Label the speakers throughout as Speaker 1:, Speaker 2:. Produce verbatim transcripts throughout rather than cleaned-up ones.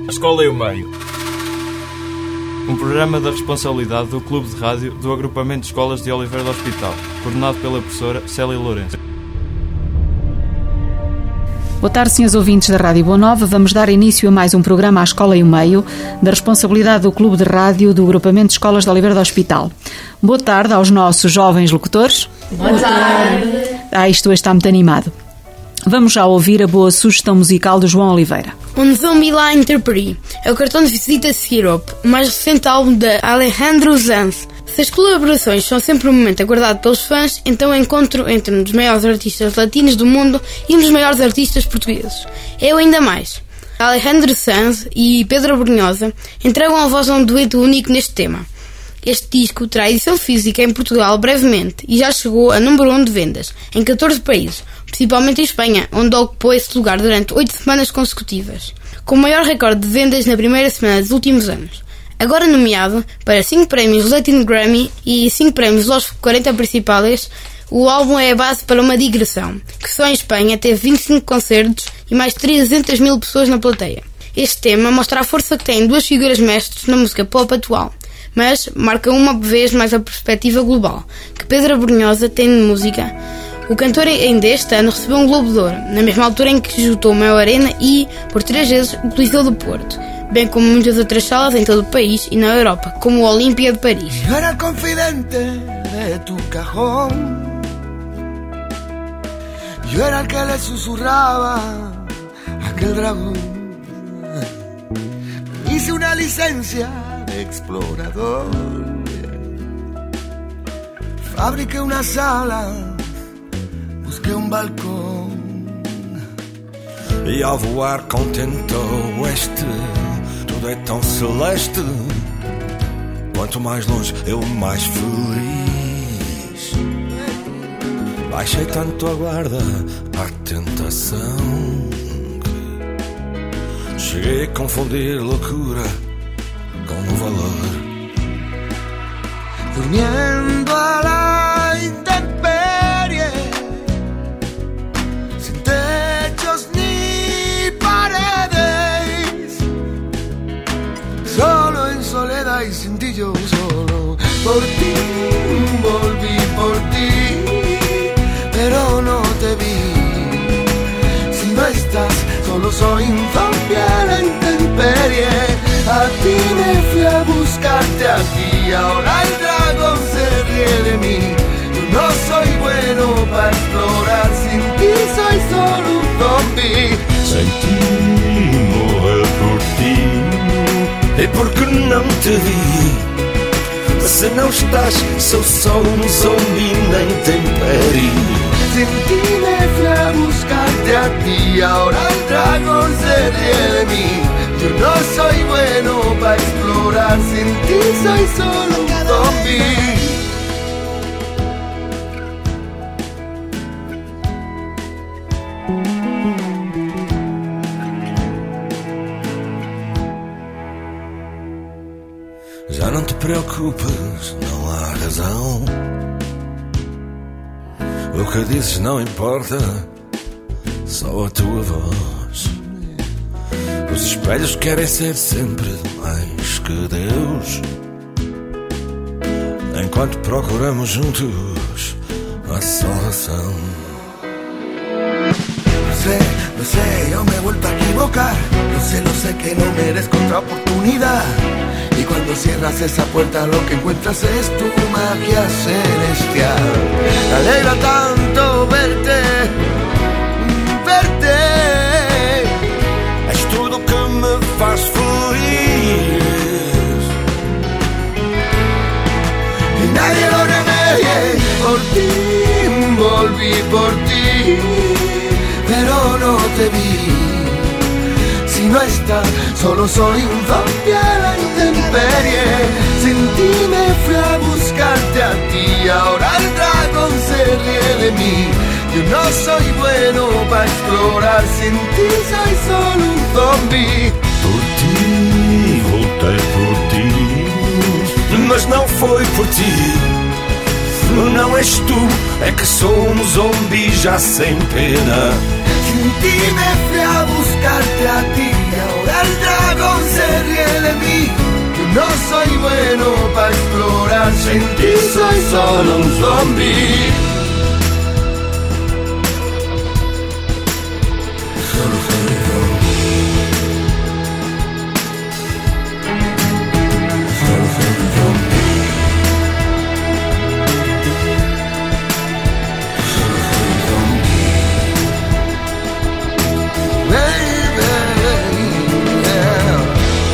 Speaker 1: A Escola e o Meio. Um programa da responsabilidade do Clube de Rádio do Agrupamento de Escolas de Oliveira do Hospital, coordenado pela professora Célia Lourenço.
Speaker 2: Boa tarde, senhores ouvintes da Rádio Boa Nova. Vamos dar início a mais um programa à Escola e o Meio, da responsabilidade do Clube de Rádio do Agrupamento de Escolas de Oliveira do Hospital. Boa tarde aos nossos jovens locutores.
Speaker 3: Boa tarde.
Speaker 2: Ah, isto hoje está muito animado. Vamos já ouvir a boa sugestão musical do João Oliveira.
Speaker 3: Um Zombie La Interpre é o cartão de visita Syrup, o mais recente álbum de Alejandro Sanz. Se as colaborações são sempre um momento aguardado pelos fãs, então o encontro entre um dos maiores artistas latinos do mundo e um dos maiores artistas portugueses. É o ainda mais. Alejandro Sanz e Pedro Brunhosa entregam a voz a um dueto único neste tema. Este disco terá edição física em Portugal brevemente e já chegou a número um de vendas em catorze países, principalmente em Espanha, onde ocupou esse lugar durante oito semanas consecutivas, com o maior recorde de vendas na primeira semana dos últimos anos. Agora nomeado para cinco prémios Latin Grammy e cinco prémios Los quarenta Principales, o álbum é a base para uma digressão, que só em Espanha teve vinte e cinco concertos e mais de trezentas mil pessoas na plateia. Este tema mostra a força que têm duas figuras mestres na música pop atual, mas marca uma vez mais a perspectiva global que Pedro Brunhosa tem de música. O cantor ainda este ano recebeu um Globo de Ouro, na mesma altura em que esgotou o Mel Arena e, por três vezes, o Coliseu do Porto, bem como muitas outras salas em todo o país e na Europa, como o Olímpia de Paris.
Speaker 4: Yo era el confidente de tu cajón, yo era el que le susurraba a aquel dragón. Hice una licencia de explorador, fabriqué una sala, busqué um balcão.
Speaker 5: E ao voar contente ao oeste, tudo é tão celeste. Quanto mais longe, eu mais feliz. Baixei tanto a guarda à tentação, cheguei a confundir loucura com o valor.
Speaker 4: Durmiendo a la intemperie, sin techos ni paredes, solo en soledad y sin ti yo solo. Por ti volví por ti, pero no te vi. Si no estás, solo soy un zombie a la intemperie. A ti me fui a buscarte a ti, ahora el dragón se ríe de mí. Yo no soy bueno para explorar, sin ti soy solo un zombie.
Speaker 5: Sem ti morrer por ti, e porque não te vi. Se não estás, sou só um zombi na intemperie.
Speaker 4: Sin ti me fui a buscarte a ti, ahora el dragón se ríe de mí. Yo no soy bueno para explorar, sin ti soy solo un zombie.
Speaker 5: Já não te preocupes, não há razão. O que dizes não importa, só a tua voz. Os espelhos querem ser sempre mais que Deus, enquanto procuramos juntos a salvação.
Speaker 4: Lo sé, lo sé, yo me he vuelto a equivocar. Lo sé, lo sé que no merezco otra oportunidad. Y cuando cierras esa puerta lo que encuentras es tu magia celestial. Me alegra tanto verte, verte.
Speaker 5: És tudo que me faz feliz
Speaker 4: y nadie lo remedie. Por ti volví por ti, pero no te vi. Si no estás, solo soy un zombie a la intemperie. Sin ti me fui a buscarte a ti, ahora el dragón se ríe de mí. Yo no soy bueno para explorar, sin ti soy solo un zombie.
Speaker 5: Por ti, voltei por ti, mas não foi por ti. Não és tu, é que sou um zombi já sem pena.
Speaker 4: Sin ti me fui a buscarte a ti, ahora el dragón sono un zombie. Sono solo i zombie. Sono solo i zombie. Sono solo i zombie. Baby, yeah.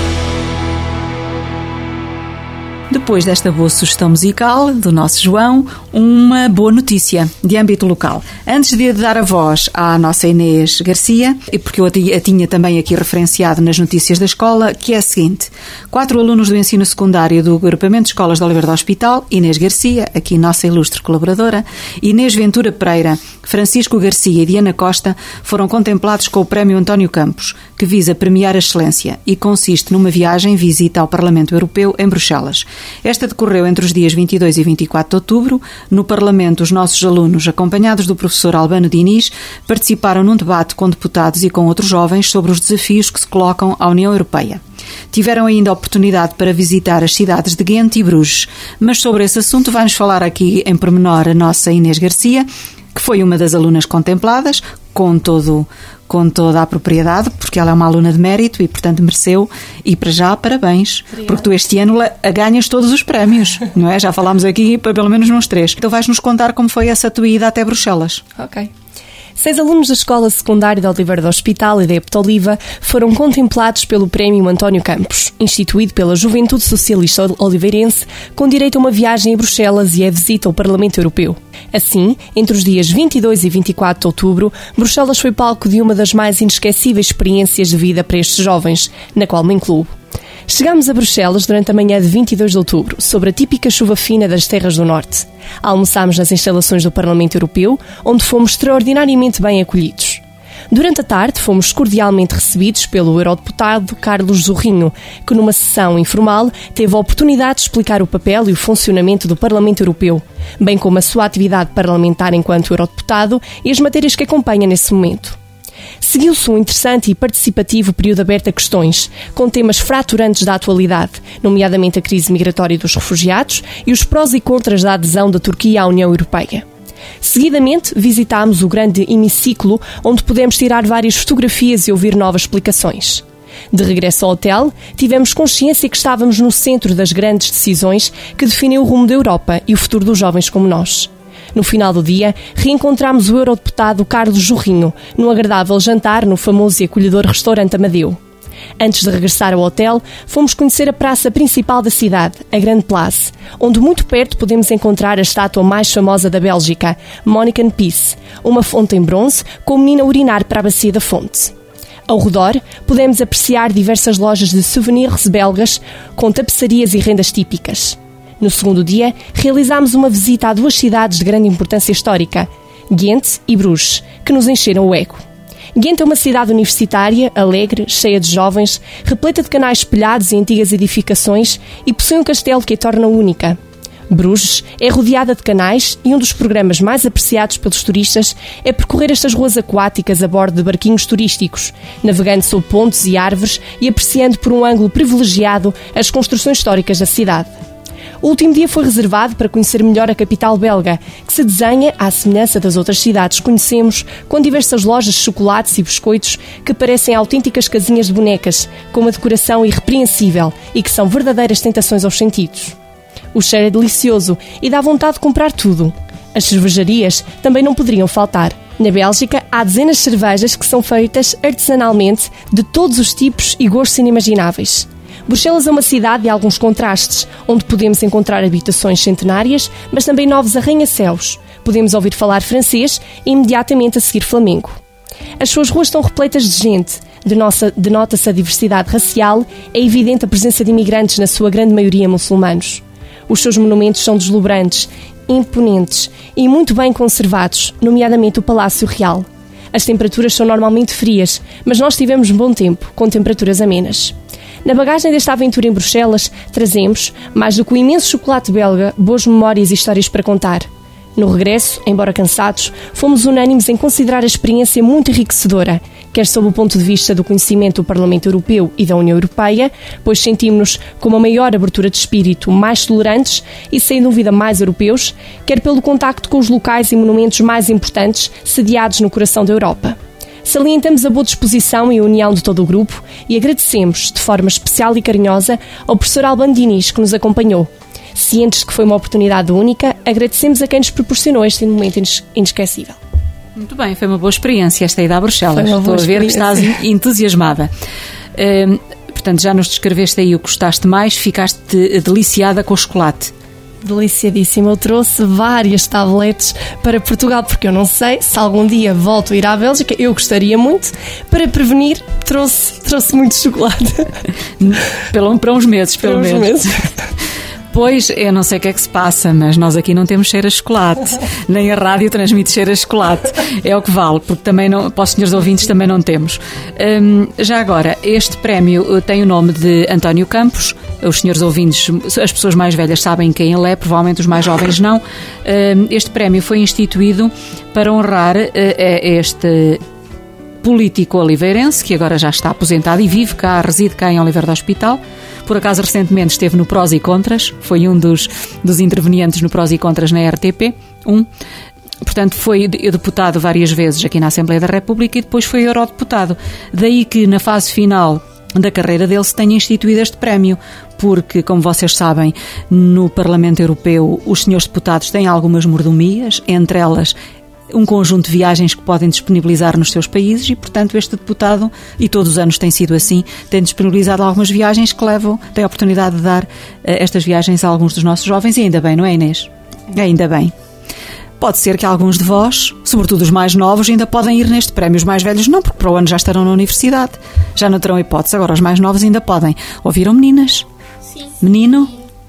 Speaker 2: Depois desta boa sugestão musical do nosso João, uma boa notícia de âmbito local. Antes de dar a voz à nossa Inês Garcia, e porque eu a tinha também aqui referenciado nas notícias da escola, que é a seguinte: quatro alunos do ensino secundário do Agrupamento de Escolas de Oliveira do Hospital, Inês Garcia, aqui nossa ilustre colaboradora, Inês Ventura Pereira, Francisco Garcia e Diana Costa, foram contemplados com o Prémio António Campos, que visa premiar a excelência e consiste numa viagem visita ao Parlamento Europeu em Bruxelas. Esta decorreu entre os dias vinte e dois e vinte e quatro de outubro. No Parlamento, os nossos alunos, acompanhados do professor Albano Diniz, participaram num debate com deputados e com outros jovens sobre os desafios que se colocam à União Europeia. Tiveram ainda a oportunidade para visitar as cidades de Ghent e Bruges, mas sobre esse assunto vai-nos falar aqui em pormenor a nossa Inês Garcia, que foi uma das alunas contempladas, com todo, com toda a propriedade, porque ela é uma aluna de mérito e, portanto, mereceu. E, para já, parabéns, Obrigada. Porque tu este ano ganhas todos os prémios, não é? Já falámos aqui pelo menos uns três. Então vais-nos contar como foi essa tua ida até Bruxelas.
Speaker 6: Ok. Seis alunos da Escola Secundária de Oliveira do Hospital e da Epta Oliva foram contemplados pelo Prémio António Campos, instituído pela Juventude Socialista Oliveirense, com direito a uma viagem a Bruxelas e a visita ao Parlamento Europeu. Assim, entre os dias vinte e dois e vinte e quatro de outubro, Bruxelas foi palco de uma das mais inesquecíveis experiências de vida para estes jovens, na qual me incluo. Chegámos a Bruxelas durante a manhã de vinte e dois de outubro, sobre a típica chuva fina das terras do Norte. Almoçámos nas instalações do Parlamento Europeu, onde fomos extraordinariamente bem acolhidos. Durante a tarde, fomos cordialmente recebidos pelo eurodeputado Carlos Zorrinho, que numa sessão informal teve a oportunidade de explicar o papel e o funcionamento do Parlamento Europeu, bem como a sua atividade parlamentar enquanto eurodeputado e as matérias que acompanha nesse momento. Seguiu-se um interessante e participativo período aberto a questões, com temas fraturantes da atualidade, nomeadamente a crise migratória dos refugiados e os prós e contras da adesão da Turquia à União Europeia. Seguidamente, visitámos o grande hemiciclo, onde pudemos tirar várias fotografias e ouvir novas explicações. De regresso ao hotel, tivemos consciência que estávamos no centro das grandes decisões que definem o rumo da Europa e o futuro dos jovens como nós. No final do dia, reencontramos o eurodeputado Carlos Zorrinho, num agradável jantar no famoso e acolhedor restaurante Amadeu. Antes de regressar ao hotel, fomos conhecer a praça principal da cidade, a Grande Place, onde muito perto podemos encontrar a estátua mais famosa da Bélgica, Monique Peace, uma fonte em bronze com a menina a urinar para a bacia da fonte. Ao redor, podemos apreciar diversas lojas de souvenirs belgas com tapeçarias e rendas típicas. No segundo dia, realizámos uma visita a duas cidades de grande importância histórica, Ghent e Bruges, que nos encheram o ego. Ghent é uma cidade universitária, alegre, cheia de jovens, repleta de canais espelhados e antigas edificações e possui um castelo que a torna única. Bruges é rodeada de canais e um dos programas mais apreciados pelos turistas é percorrer estas ruas aquáticas a bordo de barquinhos turísticos, navegando sob pontes e árvores e apreciando por um ângulo privilegiado as construções históricas da cidade. O último dia foi reservado para conhecer melhor a capital belga, que se desenha à semelhança das outras cidades que conhecemos, com diversas lojas de chocolates e biscoitos que parecem autênticas casinhas de bonecas, com uma decoração irrepreensível e que são verdadeiras tentações aos sentidos. O cheiro é delicioso e dá vontade de comprar tudo. As cervejarias também não poderiam faltar. Na Bélgica, há dezenas de cervejas que são feitas artesanalmente de todos os tipos e gostos inimagináveis. Bruxelas é uma cidade de alguns contrastes, onde podemos encontrar habitações centenárias, mas também novos arranha-céus. Podemos ouvir falar francês e imediatamente a seguir flamengo. As suas ruas estão repletas de gente, denota-se a diversidade racial, é evidente a presença de imigrantes, na sua grande maioria muçulmanos. Os seus monumentos são deslumbrantes, imponentes e muito bem conservados, nomeadamente o Palácio Real. As temperaturas são normalmente frias, mas nós tivemos um bom tempo, com temperaturas amenas. Na bagagem desta aventura em Bruxelas, trazemos, mais do que o imenso chocolate belga, boas memórias e histórias para contar. No regresso, embora cansados, fomos unânimes em considerar a experiência muito enriquecedora, quer sob o ponto de vista do conhecimento do Parlamento Europeu e da União Europeia, pois sentimos-nos com uma maior abertura de espírito, mais tolerantes e, sem dúvida, mais europeus, quer pelo contacto com os locais e monumentos mais importantes sediados no coração da Europa. Salientamos a boa disposição e a união de todo o grupo e agradecemos, de forma especial e carinhosa, ao professor Albano Diniz, que nos acompanhou. Cientes de que foi uma oportunidade única, agradecemos a quem nos proporcionou este momento inesquecível.
Speaker 2: Muito bem, foi uma boa experiência esta ida a Bruxelas.
Speaker 6: Estou
Speaker 2: a ver que estás entusiasmada. Hum, portanto, já nos descreveste aí o que gostaste mais, ficaste deliciada com o chocolate.
Speaker 6: Deliciadíssimo. Eu trouxe várias tabletes para Portugal, porque eu não sei se algum dia volto a ir à Bélgica. Eu gostaria muito. Para prevenir, trouxe, trouxe muito chocolate.
Speaker 2: Pelo, para uns meses, pelo
Speaker 6: para uns
Speaker 2: menos.
Speaker 6: Meses.
Speaker 2: Pois, eu não sei o que é que se passa, mas nós aqui não temos cheiro a chocolate. Nem a rádio transmite cheiro a chocolate. É o que vale, porque também não, para os senhores ouvintes também não temos. Hum, já agora, este prémio tem o nome de António Campos. Os senhores ouvintes, as pessoas mais velhas sabem quem ele é, provavelmente os mais jovens não. Hum, este prémio foi instituído para honrar uh, este político oliveirense, que agora já está aposentado e vive cá, reside cá em Oliveira do Hospital. Por acaso, recentemente esteve no Prós e Contras, foi um dos, dos intervenientes no Prós e Contras na R T P um. Portanto, foi deputado várias vezes aqui na Assembleia da República e depois foi eurodeputado. Daí que, na fase final da carreira dele, se tenha instituído este prémio, porque, como vocês sabem, no Parlamento Europeu os senhores deputados têm algumas mordomias, entre elas um conjunto de viagens que podem disponibilizar nos seus países e, portanto, este deputado, e todos os anos tem sido assim, tem disponibilizado algumas viagens que levam, tem a oportunidade de dar uh, estas viagens a alguns dos nossos jovens, e ainda bem, não é, Inês? Ainda bem. Pode ser que alguns de vós, sobretudo os mais novos, ainda podem ir neste prémio. Os mais velhos não, porque para o ano já estarão na universidade. Já não terão hipótese. Agora, os mais novos ainda podem. Ouviram, meninas?
Speaker 3: Sim.
Speaker 2: Menino?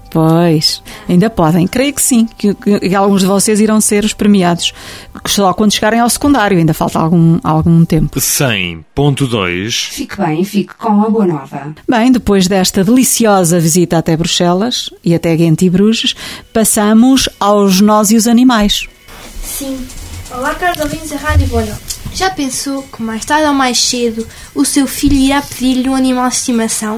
Speaker 2: Pois, ainda podem. Creio que sim, que, que, que alguns de vocês irão ser os premiados. Só quando chegarem ao secundário, ainda falta algum, algum tempo.
Speaker 7: cem ponto dois.
Speaker 8: Fique bem, fique com a boa nova.
Speaker 2: Bem, depois desta deliciosa visita até Bruxelas e até Ghent e Bruges, passamos aos Nós e os Animais.
Speaker 9: Sim. Olá, caros ouvintes da Rádio Boa Nova. Já pensou que mais tarde ou mais cedo o seu filho irá pedir-lhe um animal de estimação?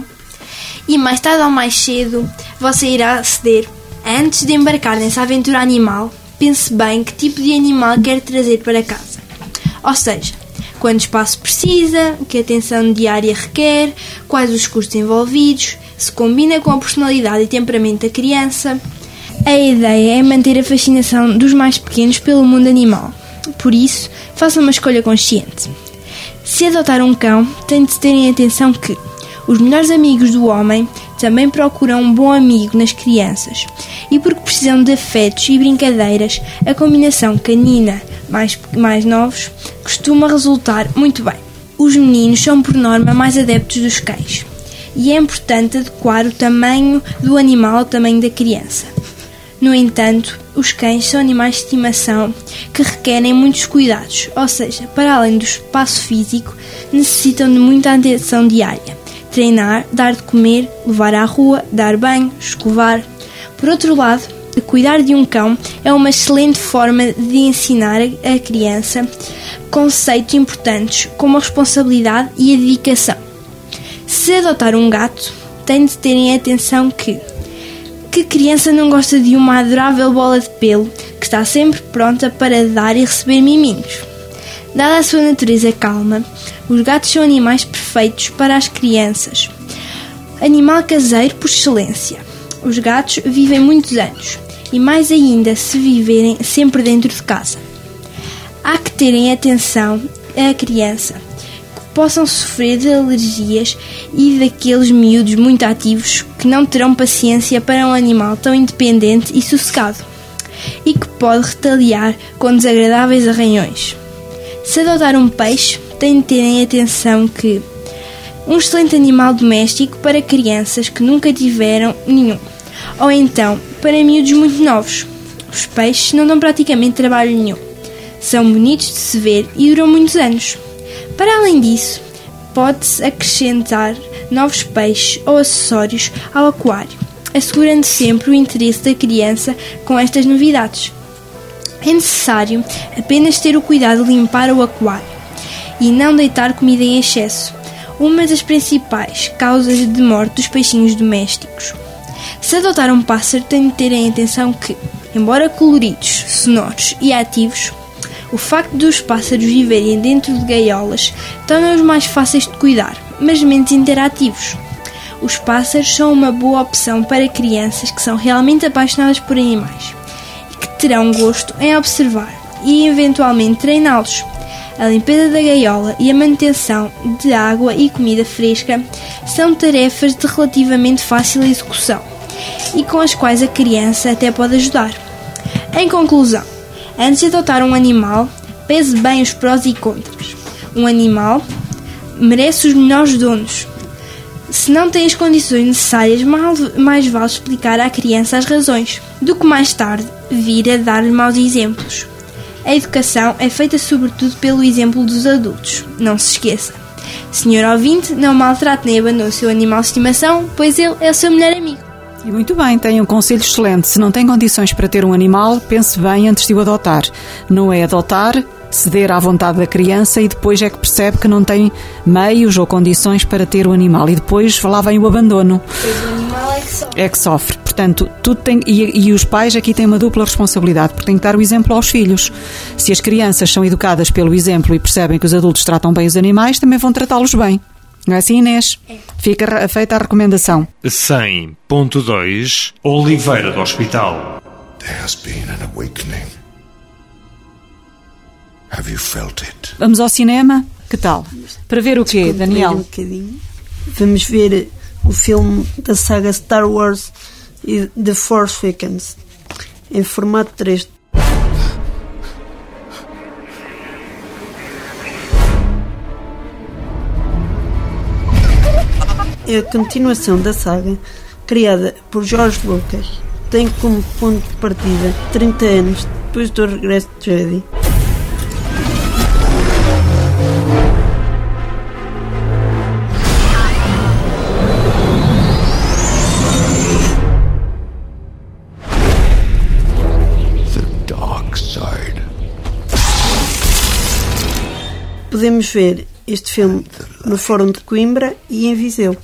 Speaker 9: E mais tarde ou mais cedo você irá ceder. Antes de embarcar nessa aventura animal, pense bem que tipo de animal quer trazer para casa. Ou seja, quanto espaço precisa, que atenção diária requer, quais os custos envolvidos, se combina com a personalidade e temperamento da criança. A ideia é manter a fascinação dos mais pequenos pelo mundo animal. Por isso, faça uma escolha consciente. Se adotar um cão, tem de ter em atenção que os melhores amigos do homem também procuram um bom amigo nas crianças, e porque precisam de afetos e brincadeiras, a combinação canina mais, mais novos costuma resultar muito bem. Os meninos são por norma mais adeptos dos cães, e é importante adequar o tamanho do animal ao tamanho da criança. No entanto, os cães são animais de estimação que requerem muitos cuidados, ou seja, para além do espaço físico, necessitam de muita atenção diária. Treinar, dar de comer, levar à rua, dar banho, escovar. Por outro lado, cuidar de um cão é uma excelente forma de ensinar à criança conceitos importantes como a responsabilidade e a dedicação. Se adotar um gato, tem de ter em atenção que que criança não gosta de uma adorável bola de pelo que está sempre pronta para dar e receber miminhos. Dada a sua natureza calma, os gatos são animais perfeitos para as crianças. Animal caseiro por excelência. Os gatos vivem muitos anos, e mais ainda se viverem sempre dentro de casa. Há que terem atenção à criança, que possam sofrer de alergias e daqueles miúdos muito ativos que não terão paciência para um animal tão independente e sossegado, e que pode retaliar com desagradáveis arranhões. Se adotar um peixe, tem de ter em atenção que um excelente animal doméstico para crianças que nunca tiveram nenhum, ou então para miúdos muito novos. Os peixes não dão praticamente trabalho nenhum, são bonitos de se ver e duram muitos anos. Para além disso, pode-se acrescentar novos peixes ou acessórios ao aquário, assegurando sempre o interesse da criança com estas novidades. É necessário apenas ter o cuidado de limpar o aquário e não deitar comida em excesso, uma das principais causas de morte dos peixinhos domésticos. Se adotar um pássaro, tem de ter em atenção que, embora coloridos, sonoros e ativos, o facto dos pássaros viverem dentro de gaiolas torna-os mais fáceis de cuidar, mas menos interativos. Os pássaros são uma boa opção para crianças que são realmente apaixonadas por animais e que terão gosto em observar e eventualmente treiná-los. A limpeza da gaiola e a manutenção de água e comida fresca são tarefas de relativamente fácil execução e com as quais a criança até pode ajudar. Em conclusão, antes de adotar um animal, pese bem os prós e contras. Um animal merece os melhores donos. Se não tem as condições necessárias, mais vale explicar à criança as razões, do que mais tarde vir a dar-lhe maus exemplos. A educação é feita sobretudo pelo exemplo dos adultos. Não se esqueça. Senhor ouvinte, não maltrate nem abandone o seu animal de estimação, pois ele é o seu melhor amigo.
Speaker 2: E muito bem, tem um conselho excelente. Se não tem condições para ter um animal, pense bem antes de o adotar. Não é adotar, ceder à vontade da criança e depois é que percebe que não tem meios ou condições para ter o animal. E depois lá vem o abandono.
Speaker 9: Pois o animal é que sofre.
Speaker 2: É que sofre. Portanto, tudo tem, e, e os pais aqui têm uma dupla responsabilidade, porque têm que dar o exemplo aos filhos. Se as crianças são educadas pelo exemplo e percebem que os adultos tratam bem os animais, também vão tratá-los bem. Não é assim, Inês? É. Fica feita a recomendação.
Speaker 7: cem ponto dois Oliveira do Hospital.
Speaker 5: There has been an awakening. Have you felt it?
Speaker 2: Vamos ao cinema? Que tal? Para ver o quê, Daniel?
Speaker 10: Um bocadinho. Vamos ver o filme da saga Star Wars e The Force Awakens em formato três D. É a continuação da saga criada por George Lucas. Tem como ponto de partida trinta anos depois do regresso de Jedi.
Speaker 5: The dark side.
Speaker 10: Podemos ver este filme no Fórum de Coimbra e em Viseu.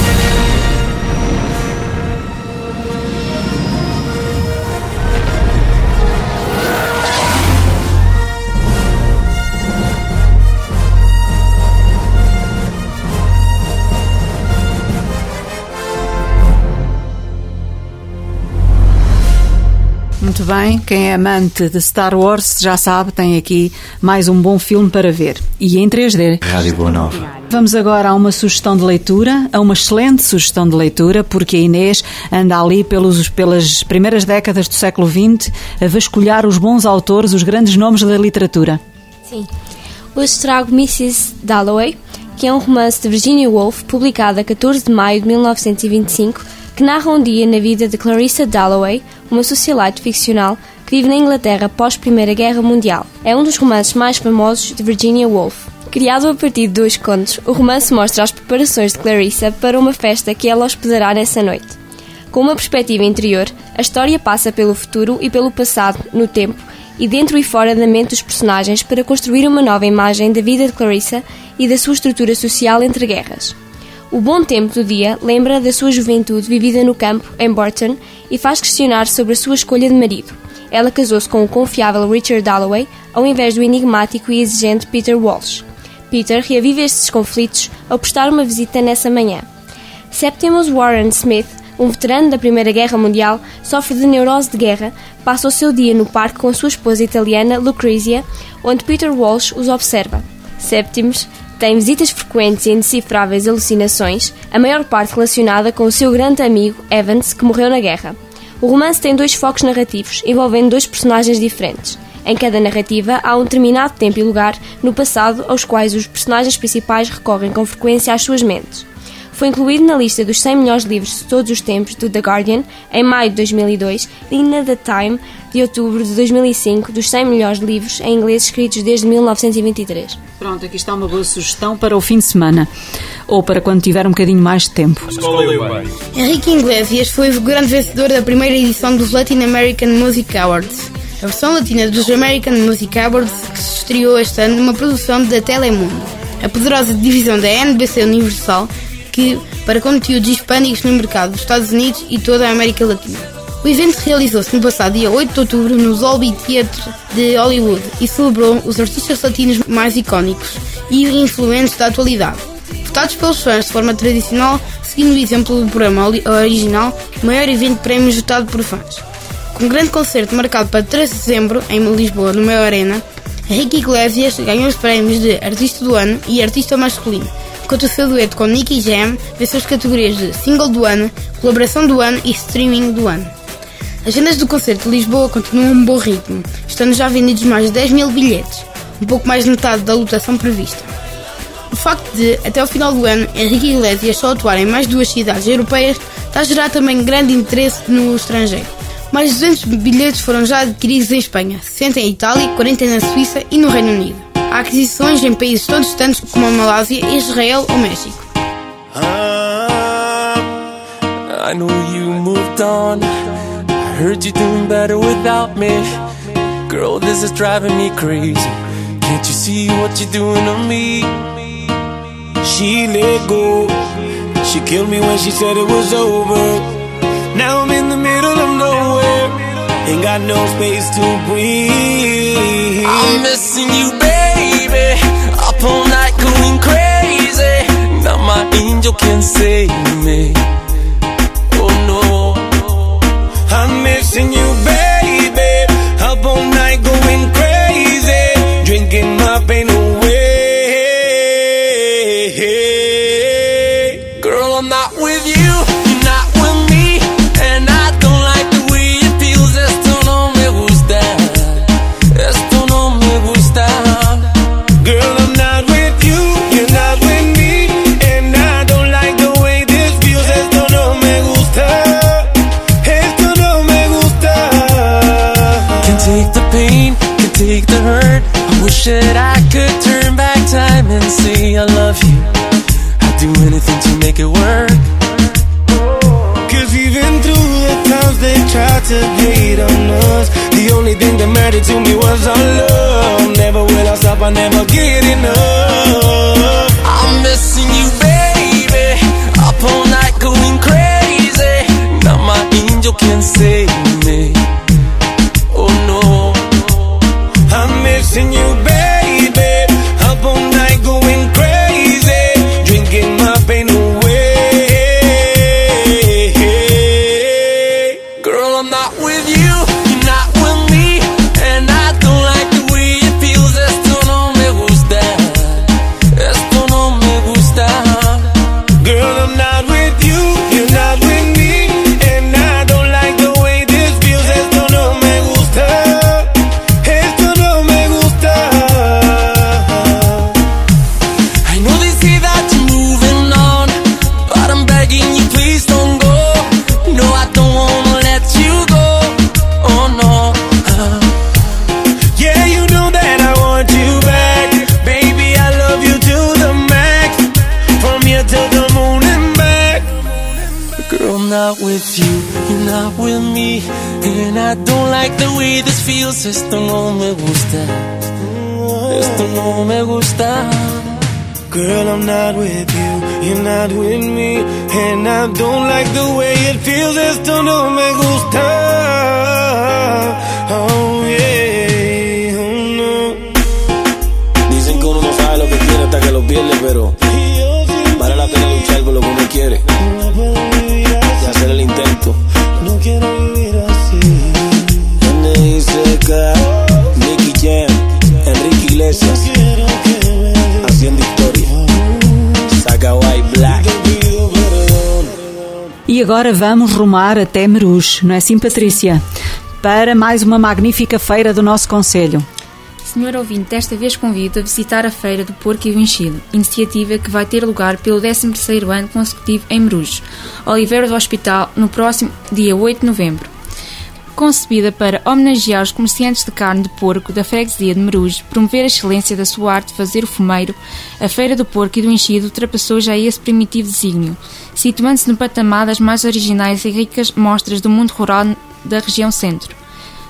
Speaker 2: Muito bem, quem é amante de Star Wars já sabe, tem aqui mais um bom filme para ver. E em três D.
Speaker 11: Rádio Boa Nova.
Speaker 2: Vamos agora a uma sugestão de leitura, a uma excelente sugestão de leitura, porque a Inês anda ali pelos, pelas primeiras décadas do século vinte a vasculhar os bons autores, os grandes nomes da literatura.
Speaker 12: Sim. Hoje trago missus Dalloway, que é um romance de Virginia Woolf, publicado a catorze de maio de mil novecentos e vinte e cinco, que narra um dia na vida de Clarissa Dalloway, uma socialite ficcional que vive na Inglaterra pós Primeira Guerra Mundial. É um dos romances mais famosos de Virginia Woolf. Criado a partir de dois contos, o romance mostra as preparações de Clarissa para uma festa que ela hospedará nessa noite. Com uma perspectiva interior, a história passa pelo futuro e pelo passado, no tempo, e dentro e fora da mente dos personagens para construir uma nova imagem da vida de Clarissa e da sua estrutura social entre guerras. O bom tempo do dia lembra da sua juventude vivida no campo, em Burton, e faz questionar sobre a sua escolha de marido. Ela casou-se com o confiável Richard Dalloway, ao invés do enigmático e exigente Peter Walsh. Peter reavive estes conflitos ao prestar uma visita nessa manhã. Septimus Warren Smith, um veterano da Primeira Guerra Mundial, sofre de neurose de guerra, passa o seu dia no parque com a sua esposa italiana, Lucrezia, onde Peter Walsh os observa. Septimus tem visitas frequentes e indecifráveis alucinações, a maior parte relacionada com o seu grande amigo, Evans, que morreu na guerra. O romance tem dois focos narrativos, envolvendo dois personagens diferentes. Em cada narrativa, há um determinado tempo e lugar no passado aos quais os personagens principais recorrem com frequência às suas mentes. Foi incluído na lista dos cem melhores livros de todos os tempos do The Guardian, em maio de dois mil e dois, e na The Time, de outubro de dois mil e cinco, dos cem melhores livros em inglês escritos desde mil novecentos e vinte e três.
Speaker 2: Pronto, aqui está uma boa sugestão para o fim de semana, ou para quando tiver um bocadinho mais de tempo.
Speaker 3: Enrique Iglesias foi o grande vencedor da primeira edição dos Latin American Music Awards. a versão latina dos American Music Awards, que se estreou este ano numa produção da Telemundo, a poderosa divisão da N B C Universal, que para conteúdos hispânicos no mercado dos Estados Unidos e toda a América Latina. O evento realizou-se no passado dia oito de outubro no Dolby Theatre de Hollywood e celebrou os artistas latinos mais icónicos e influentes da atualidade, votados pelos fãs de forma tradicional, seguindo o exemplo do programa original, o maior evento de prémios votado por fãs. Com um grande concerto marcado para treze de dezembro em Lisboa, no Mel Arena, Enrique Iglesias ganhou os prémios de Artista do Ano e Artista Masculino, enquanto o seu dueto com Nicky Jam venceu as categorias de Single do Ano, Colaboração do Ano e Streaming do Ano. As vendas do concerto de Lisboa continuam a um bom ritmo, estando já vendidos mais de dez mil bilhetes, um pouco mais de metade da lotação prevista. O facto de, até ao final do ano, Enrique Iglesias só atuar em mais duas cidades europeias está a gerar também grande interesse no estrangeiro. Mais de duzentos bilhetes foram já adquiridos em Espanha, sessenta em Itália, quarenta na Suíça e no Reino Unido. Há aquisições em países tão distantes como a Malásia, Israel ou México.
Speaker 11: I know you moved on. I heard you doing better without me. Girl, this is driving me crazy. Can't you see what you're doing to me?
Speaker 13: She let go. She killed me when she said it was over. Now I'm in the middle of nowhere. Ain't got no space to breathe.
Speaker 11: I'm missing you, baby. Up all night going crazy. Now my angel can save me. Oh no,
Speaker 13: I'm missing you, baby. Up all night going crazy, drinking my pain away.
Speaker 11: Girl, I'm not with you, you're not with me, and I don't like the way it feels. Esto no me gusta, esto no me gusta.
Speaker 13: Girl, I'm not with you, you're not with me, and I don't like the way this feels. Esto no me gusta, esto no me gusta.
Speaker 11: Can take the pain, can take the hurt. I wish that I could turn back time and say I love you. I'd do anything to make it work.
Speaker 13: Cause even through the times they tried to hate on us, the only thing that mattered to me was our love. Never will I stop, I never get enough.
Speaker 11: I'm missing you, baby. Up all night going crazy. Now my angel can save me. Oh no,
Speaker 13: I'm missing you, baby. Up all night going crazy, drinking my pain away.
Speaker 11: girl, I'm not with you, you're not with me, and I don't like the way it feels. Esto no me gusta, esto no me gusta.
Speaker 13: Girl, I'm not with you, you're not with me, and I don't like the way this feels. Esto no me gusta, esto no me gusta.
Speaker 11: I know they say that you're moving on, but I'm begging you, please don't go. No, I don't wanna let you go. Oh no. uh.
Speaker 13: Yeah, you know that I want you back. Baby, I love you to the max, from here till the moon and back.
Speaker 11: Girl, I'm not with you, you're not with me, and I don't like the way this feels. Esto no me gusta, esto no me gusta.
Speaker 13: Girl, I'm not with you, you're not with me, and I don't like the way it feels. Esto no me gusta. Oh yeah, oh no.
Speaker 14: Dicen que uno no sabe lo que quiere hasta que lo pierde, pero vale la pena luchar por lo que uno quiere y hacer el intento.
Speaker 13: No quiero vivir así.
Speaker 14: N I C K, Nicky Jam, Enrique Iglesias, haciendo historia. Saga White Black.
Speaker 2: E agora vamos rumar até Merus, não é assim, Patrícia? Para mais uma magnífica feira do nosso concelho.
Speaker 15: Senhor ouvinte, desta vez convido a visitar a Feira do Porco e do Enchido, iniciativa que vai ter lugar pelo décimo terceiro ano consecutivo em Merus, Oliveira do Hospital, no próximo dia oito de novembro. Concebida para homenagear os comerciantes de carne de porco da freguesia de Merus, promover a excelência da sua arte de fazer o fumeiro, a Feira do Porco e do Enchido ultrapassou já esse primitivo desígnio, situando-se no patamar das mais originais e ricas mostras do mundo rural da região centro.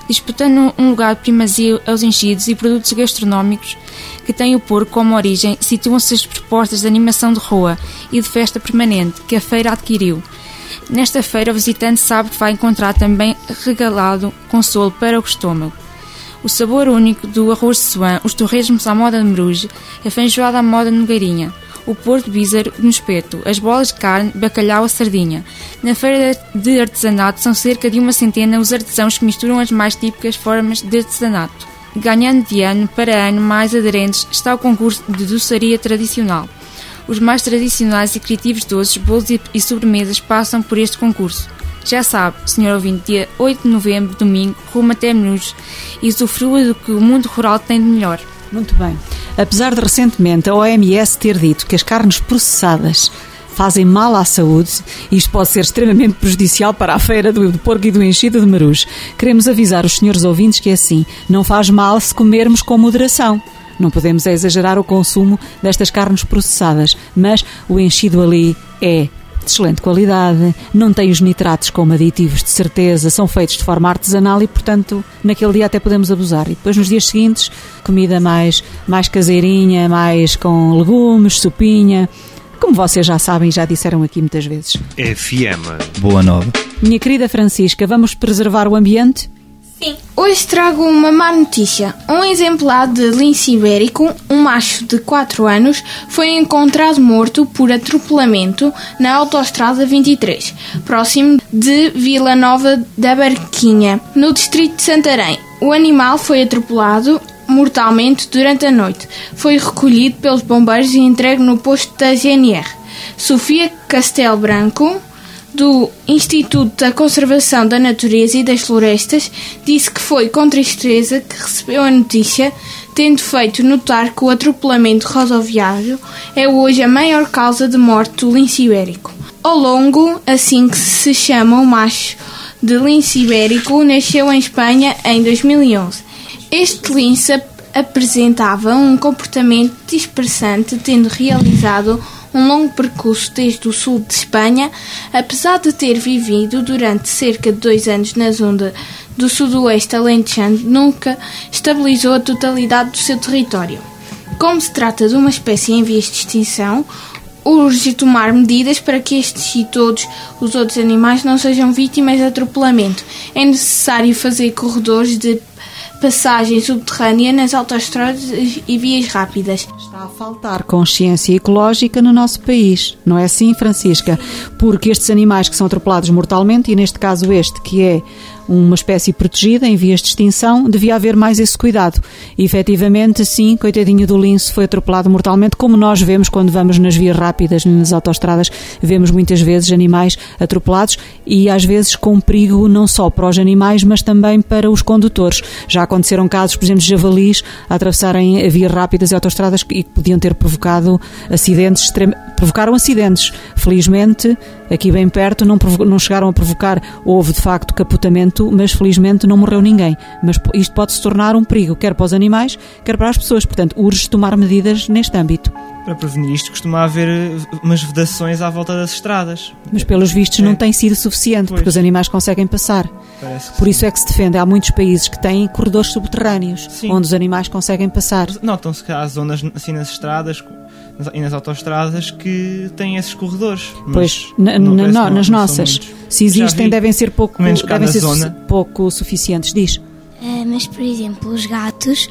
Speaker 15: disputando um lugar de primazia aos enchidos e produtos gastronómicos que têm o porco como origem, situam-se as propostas de animação de rua e de festa permanente que a feira adquiriu. Nesta feira, o visitante sabe que vai encontrar também regalado consolo para o estômago. O sabor único do arroz de suã, os torresmos à moda de Meruge, a feijoada à moda de Nogueirinha, o porco bízaro no espeto, as bolas de carne, bacalhau à sardinha. Na feira de artesanato são cerca de uma centena os artesãos que misturam as mais típicas formas de artesanato. Ganhando de ano para ano mais aderentes está o concurso de doçaria tradicional. Os mais tradicionais e criativos doces, bolos e sobremesas passam por este concurso. Já sabe, senhor ouvinte, dia oito de novembro, domingo, rumo até Meruge e usufrua do que o mundo rural tem de melhor.
Speaker 2: Muito bem. Apesar de recentemente a O M S ter dito que as carnes processadas fazem mal à saúde, e isto pode ser extremamente prejudicial para a feira do porco e do enchido de Meruge, queremos avisar os senhores ouvintes que é assim, não faz mal se comermos com moderação. Não podemos exagerar o consumo destas carnes processadas, mas o enchido ali é de excelente qualidade, não tem os nitratos como aditivos, de certeza, são feitos de forma artesanal e, portanto, naquele dia até podemos abusar. E depois, nos dias seguintes, comida mais, mais caseirinha, mais com legumes, sopinha, como vocês já sabem e já disseram aqui muitas vezes.
Speaker 7: F M.
Speaker 16: Boa nova.
Speaker 2: Minha querida Francisca, vamos preservar o ambiente?
Speaker 9: Sim. Hoje trago uma má notícia. Um exemplar de lince ibérico, um macho de quatro anos, foi encontrado morto por atropelamento na autoestrada vinte e três, próximo de Vila Nova da Barquinha, no distrito de Santarém. O animal foi atropelado mortalmente durante a noite. Foi recolhido pelos bombeiros e entregue no posto da G N R. Sofia Castelo Branco, do Instituto da Conservação da Natureza e das Florestas, disse que foi com tristeza que recebeu a notícia, tendo feito notar que o atropelamento rodoviário é hoje a maior causa de morte do lince ibérico. O longo, assim que se chama o macho de lince ibérico, nasceu em Espanha em dois mil e onze. Este lince ap- apresentava um comportamento dispersante, tendo realizado um longo percurso desde o sul de Espanha, apesar de ter vivido durante cerca de dois anos na zona do sudoeste alentejano, nunca estabilizou a totalidade do seu território. Como se trata de uma espécie em vias de extinção, urge tomar medidas para que estes e todos os outros animais não sejam vítimas de atropelamento. É necessário fazer corredores de passagem subterrânea nas autoestradas e vias rápidas.
Speaker 2: Está a faltar consciência ecológica no nosso país, não é assim, Francisca? Porque estes animais que são atropelados mortalmente, e neste caso este, que é uma espécie protegida em vias de extinção, devia haver mais esse cuidado. E, efetivamente, sim, coitadinho do lince foi atropelado mortalmente, como nós vemos quando vamos nas vias rápidas, nas autoestradas, vemos muitas vezes animais atropelados e às vezes com perigo não só para os animais, mas também para os condutores. Já aconteceram casos, por exemplo, de javalis a atravessarem vias rápidas e autoestradas e que podiam ter provocado acidentes, extrem... provocaram acidentes. Felizmente, aqui bem perto, não, provo... não chegaram a provocar, houve de facto capotamento, mas felizmente não morreu ninguém. Mas isto pode se tornar um perigo, quer para os animais, quer para as pessoas. Portanto, urge tomar medidas neste âmbito.
Speaker 17: Para prevenir isto, costuma haver umas vedações à volta das estradas.
Speaker 2: Mas pelos vistos é. não tem sido suficiente, pois. Porque os animais conseguem passar. Por isso é que se defende. Há muitos países que têm corredores subterrâneos, sim, onde os animais conseguem passar.
Speaker 17: Notam-se que há zonas assim nas estradas e nas autoestradas que têm esses corredores.
Speaker 2: Pois, na, na, na, não, nas nossas, se existem, devem ser pouco, devem ser su- pouco suficientes. Diz.
Speaker 18: Uh, mas, por exemplo, os gatos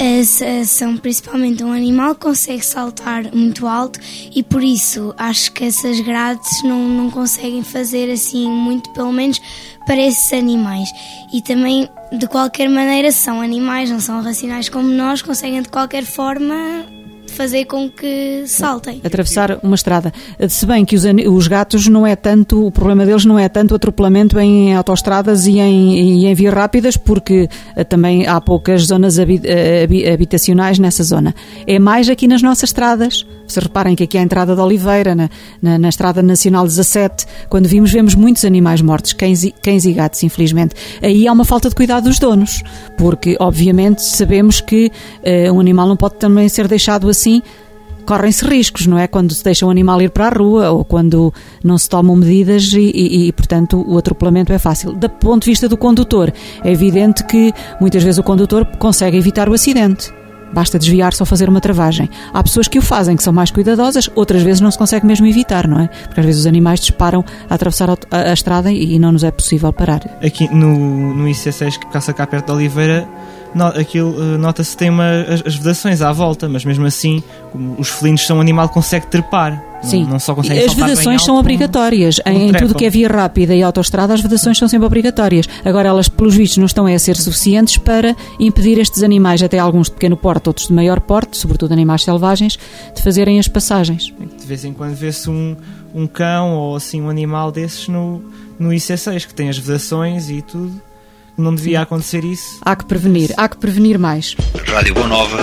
Speaker 18: uh, são principalmente um animal que consegue saltar muito alto e por isso acho que essas grades não, não conseguem fazer assim muito, pelo menos para esses animais. E também, de qualquer maneira, são animais, não são racionais como nós, conseguem de qualquer forma fazer com que saltem.
Speaker 2: Atravessar uma estrada. Se bem que os, os gatos não é tanto, o problema deles não é tanto o atropelamento em autoestradas e em, e em vias rápidas, porque uh, também há poucas zonas habi, uh, habitacionais nessa zona. É mais aqui nas nossas estradas. Se reparem que aqui é a entrada de Oliveira, na, na, na Estrada Nacional dezassete, quando vimos, vemos muitos animais mortos, cães e, cães e gatos, infelizmente. Aí há uma falta de cuidado dos donos, porque, obviamente, sabemos que uh, um animal não pode também ser deixado assim, correm-se riscos, não é? Quando se deixa um animal ir para a rua ou quando não se tomam medidas e, e, e, portanto, o atropelamento é fácil. Do ponto de vista do condutor, é evidente que muitas vezes o condutor consegue evitar o acidente. Basta desviar-se ou fazer uma travagem. Há pessoas que o fazem, que são mais cuidadosas, outras vezes não se consegue mesmo evitar, não é? Porque às vezes os animais disparam a atravessar a, a, a estrada e não nos é possível parar.
Speaker 17: Aqui no, no I C seis, que passa cá perto de Oliveira, no, aquilo, uh, nota-se que tem uma, as, as vedações à volta, mas mesmo assim, como os felinos são um animal que consegue trepar.
Speaker 2: Sim,
Speaker 17: não, não só consegue
Speaker 2: as vedações são obrigatórias. Como, como em, em tudo que é via rápida e autoestrada, as vedações são sempre obrigatórias. Agora, elas, pelos vistos, não estão a ser suficientes para impedir estes animais, até alguns de pequeno porte, outros de maior porte, sobretudo animais selvagens, de fazerem as passagens.
Speaker 17: De vez em quando vê-se um, um cão ou assim um animal desses no, no I C seis, que tem as vedações e tudo. Não devia acontecer isso.
Speaker 2: Há que prevenir, há que prevenir mais.
Speaker 16: Rádio Boa Nova.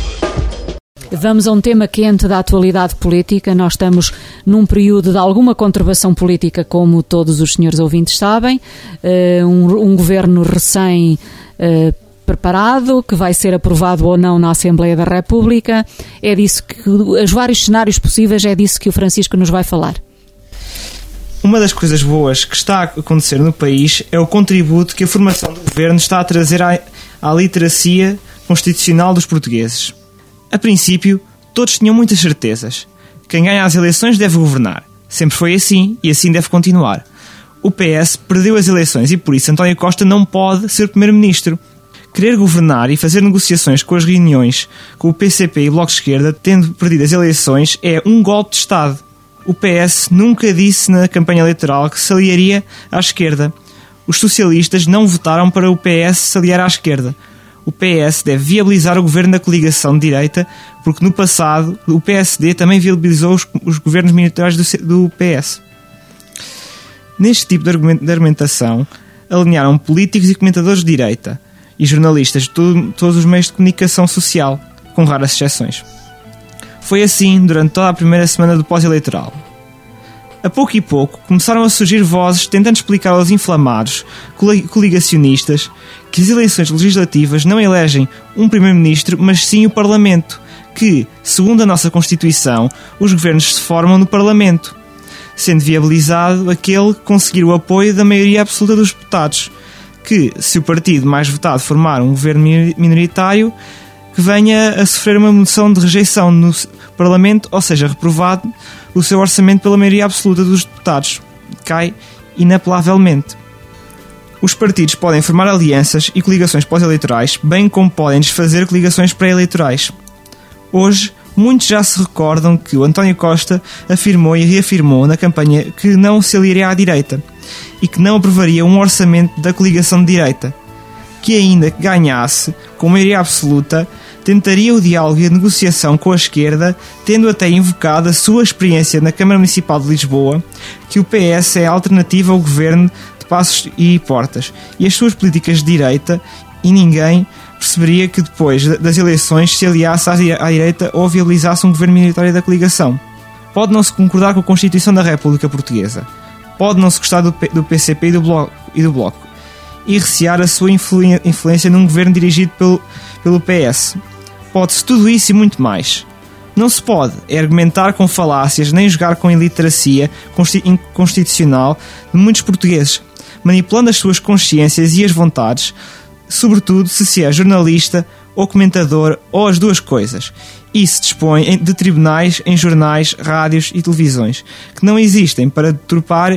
Speaker 2: Vamos a um tema quente da atualidade política. Nós estamos num período de alguma conturbação política, como todos os senhores ouvintes sabem. Uh, um, um governo recém uh, preparado, que vai ser aprovado ou não na Assembleia da República. É disso que, os vários cenários possíveis, é disso que o Francisco nos vai falar.
Speaker 17: Uma das coisas boas que está a acontecer no país é o contributo que a formação do governo está a trazer à, à literacia constitucional dos portugueses. A princípio, todos tinham muitas certezas. Quem ganha as eleições deve governar. Sempre foi assim e assim deve continuar. O P S perdeu as eleições e por isso António Costa não pode ser primeiro-ministro. Querer governar e fazer negociações com as reuniões com o P C P e o Bloco de Esquerda, tendo perdido as eleições, é um golpe de Estado. O P S nunca disse na campanha eleitoral que se aliaria à esquerda. Os socialistas não votaram para o P S se aliar à esquerda. O P S deve viabilizar o governo da coligação de direita, porque no passado o P S D também viabilizou os, os governos minoritários do, do P S. Neste tipo de, argument, de argumentação, alinharam políticos e comentadores de direita e jornalistas de todo, todos os meios de comunicação social, com raras exceções. Foi assim durante toda a primeira semana do pós-eleitoral. A pouco e pouco começaram a surgir vozes tentando explicar aos inflamados coligacionistas que as eleições legislativas não elegem um primeiro-ministro, mas sim o Parlamento, que, segundo a nossa Constituição, os governos se formam no Parlamento, sendo viabilizado aquele que conseguir o apoio da maioria absoluta dos deputados, que, se o partido mais votado formar um governo minoritário, que venha a sofrer uma moção de rejeição no Parlamento, ou seja, reprovado o seu orçamento pela maioria absoluta dos deputados. Cai inapelavelmente. Os partidos podem formar alianças e coligações pós-eleitorais, bem como podem desfazer coligações pré-eleitorais. Hoje, muitos já se recordam que o António Costa afirmou e reafirmou na campanha que não se aliaria à direita e que não aprovaria um orçamento da coligação de direita, que ainda que ganhasse com maioria absoluta, tentaria o diálogo e a negociação com a esquerda, tendo até invocado a sua experiência na Câmara Municipal de Lisboa, que o P S é a alternativa ao governo de Passos e Portas, e as suas políticas de direita, e ninguém perceberia que depois das eleições se aliasse à direita ou viabilizasse um governo minoritário da coligação. Pode não se concordar com a Constituição da República Portuguesa, pode não se gostar do, P- do P C P e do Bloco, e do Bloco, e recear a sua influ- influência num governo dirigido pelo, pelo P S. Pode-se tudo isso e muito mais. Não se pode é argumentar com falácias nem jogar com a iliteracia inconstitucional de muitos portugueses, manipulando as suas consciências e as vontades, sobretudo se se é jornalista ou comentador ou as duas coisas, e se dispõe de tribunais em jornais, rádios e televisões, que não existem para deturpar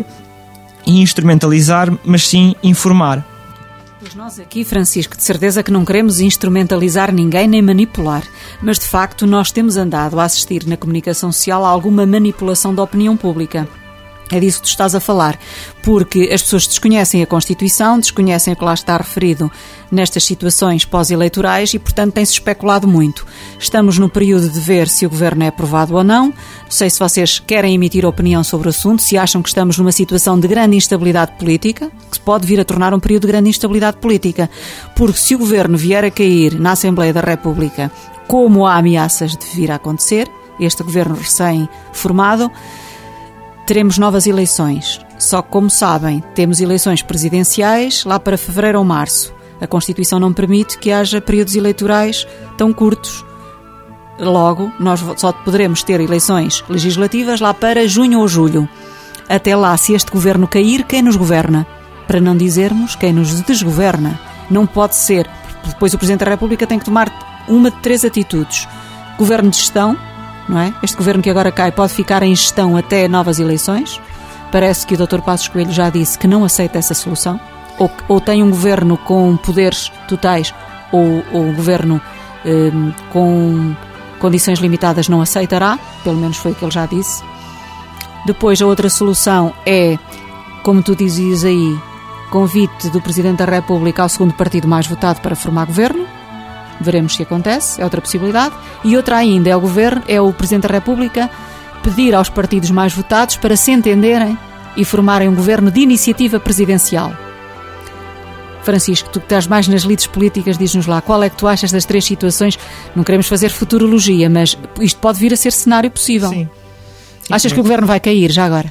Speaker 17: e instrumentalizar, mas sim informar.
Speaker 2: Pois nós aqui, Francisco, de certeza que não queremos instrumentalizar ninguém nem manipular, mas de facto nós temos andado a assistir na comunicação social a alguma manipulação da opinião pública. É disso que tu estás a falar, porque as pessoas desconhecem a Constituição, desconhecem o que lá está referido nestas situações pós-eleitorais e, portanto, tem-se especulado muito. Estamos no período de ver se o governo é aprovado ou não. Não sei se vocês querem emitir opinião sobre o assunto, se acham que estamos numa situação de grande instabilidade política, que se pode vir a tornar um período de grande instabilidade política, porque se o governo vier a cair na Assembleia da República, como há ameaças de vir a acontecer, este governo recém-formado, teremos novas eleições. Só que, como sabem, temos eleições presidenciais lá para fevereiro ou março. A Constituição não permite que haja períodos eleitorais tão curtos Logo, nós só poderemos ter eleições legislativas lá para junho ou julho. Até lá, se este governo cair, quem nos governa? Para não dizermos quem nos desgoverna. Não pode ser. Depois o Presidente da República tem que tomar uma de três atitudes. Governo de gestão, não é? Este governo que agora cai pode ficar em gestão até novas eleições. Parece que o doutor Passos Coelho já disse que não aceita essa solução. Ou, ou tem um governo com poderes totais, ou o governo eh, com condições limitadas não aceitará. Pelo menos foi o que ele já disse. Depois a outra solução é, como tu dizias aí, convite do Presidente da República ao segundo partido mais votado para formar governo. Veremos se acontece, é outra possibilidade. E outra ainda é o governo, é o Presidente da República pedir aos partidos mais votados para se entenderem e formarem um governo de iniciativa presidencial. Francisco, tu que estás mais nas lides políticas, diz-nos lá, qual é que tu achas das três situações? Não queremos fazer futurologia, mas isto pode vir a ser cenário possível.
Speaker 17: Sim.
Speaker 2: Achas
Speaker 17: Sim,
Speaker 2: que o governo vai cair já agora?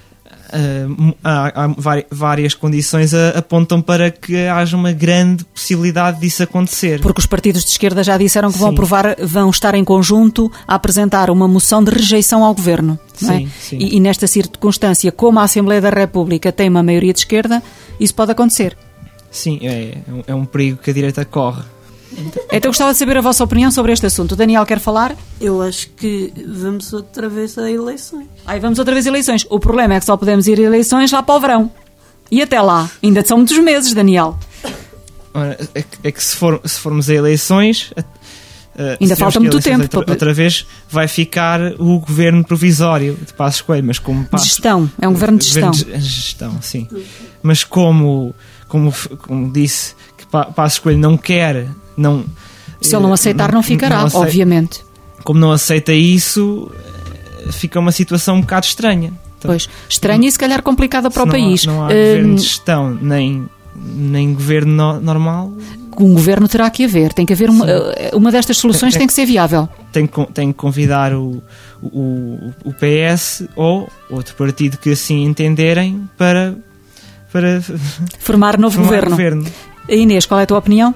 Speaker 17: Uh, há, há várias condições a, apontam para que haja uma grande possibilidade disso acontecer.
Speaker 2: Porque os partidos de esquerda já disseram que vão
Speaker 17: sim.
Speaker 2: aprovar, vão estar em conjunto a apresentar uma moção de rejeição ao governo. Não é?
Speaker 17: Sim, sim.
Speaker 2: E, e nesta circunstância, como a Assembleia da República tem uma maioria de esquerda, isso pode acontecer.
Speaker 17: Sim, é, é um perigo que a direita corre.
Speaker 2: Então gostava de saber a vossa opinião sobre este assunto. O Daniel quer falar?
Speaker 10: Eu acho que vamos outra vez a eleições.
Speaker 2: Aí vamos outra vez a eleições. O problema é que só podemos ir a eleições lá para o verão. E até lá, ainda são muitos meses, Daniel.
Speaker 17: Ora, é, que, é que se, for, se formos a eleições, uh,
Speaker 2: ainda falta muito tempo.
Speaker 17: Outra,
Speaker 2: para...
Speaker 17: outra vez vai ficar o governo provisório de Passos Coelho, mas como Passos,
Speaker 2: de gestão, é um governo de gestão.
Speaker 17: Governo de gestão, sim. Mas como, como, como disse que Passos Coelho não quer, não,
Speaker 2: se ele não aceitar, não, não ficará, não aceita, obviamente.
Speaker 17: Como não aceita isso, fica uma situação um bocado estranha. Então,
Speaker 2: pois, estranha e se calhar complicada para o
Speaker 17: não
Speaker 2: país.
Speaker 17: Há, não há uh, governo de gestão, nem, nem governo no, normal.
Speaker 2: Um governo terá que haver, tem que haver uma, uma destas soluções, tem, tem que ser viável.
Speaker 17: Tem que, tem que convidar o, o, o P S ou outro partido que assim entenderem para, para
Speaker 2: formar novo
Speaker 17: formar
Speaker 2: governo.
Speaker 17: governo.
Speaker 2: Inês, qual é a tua opinião?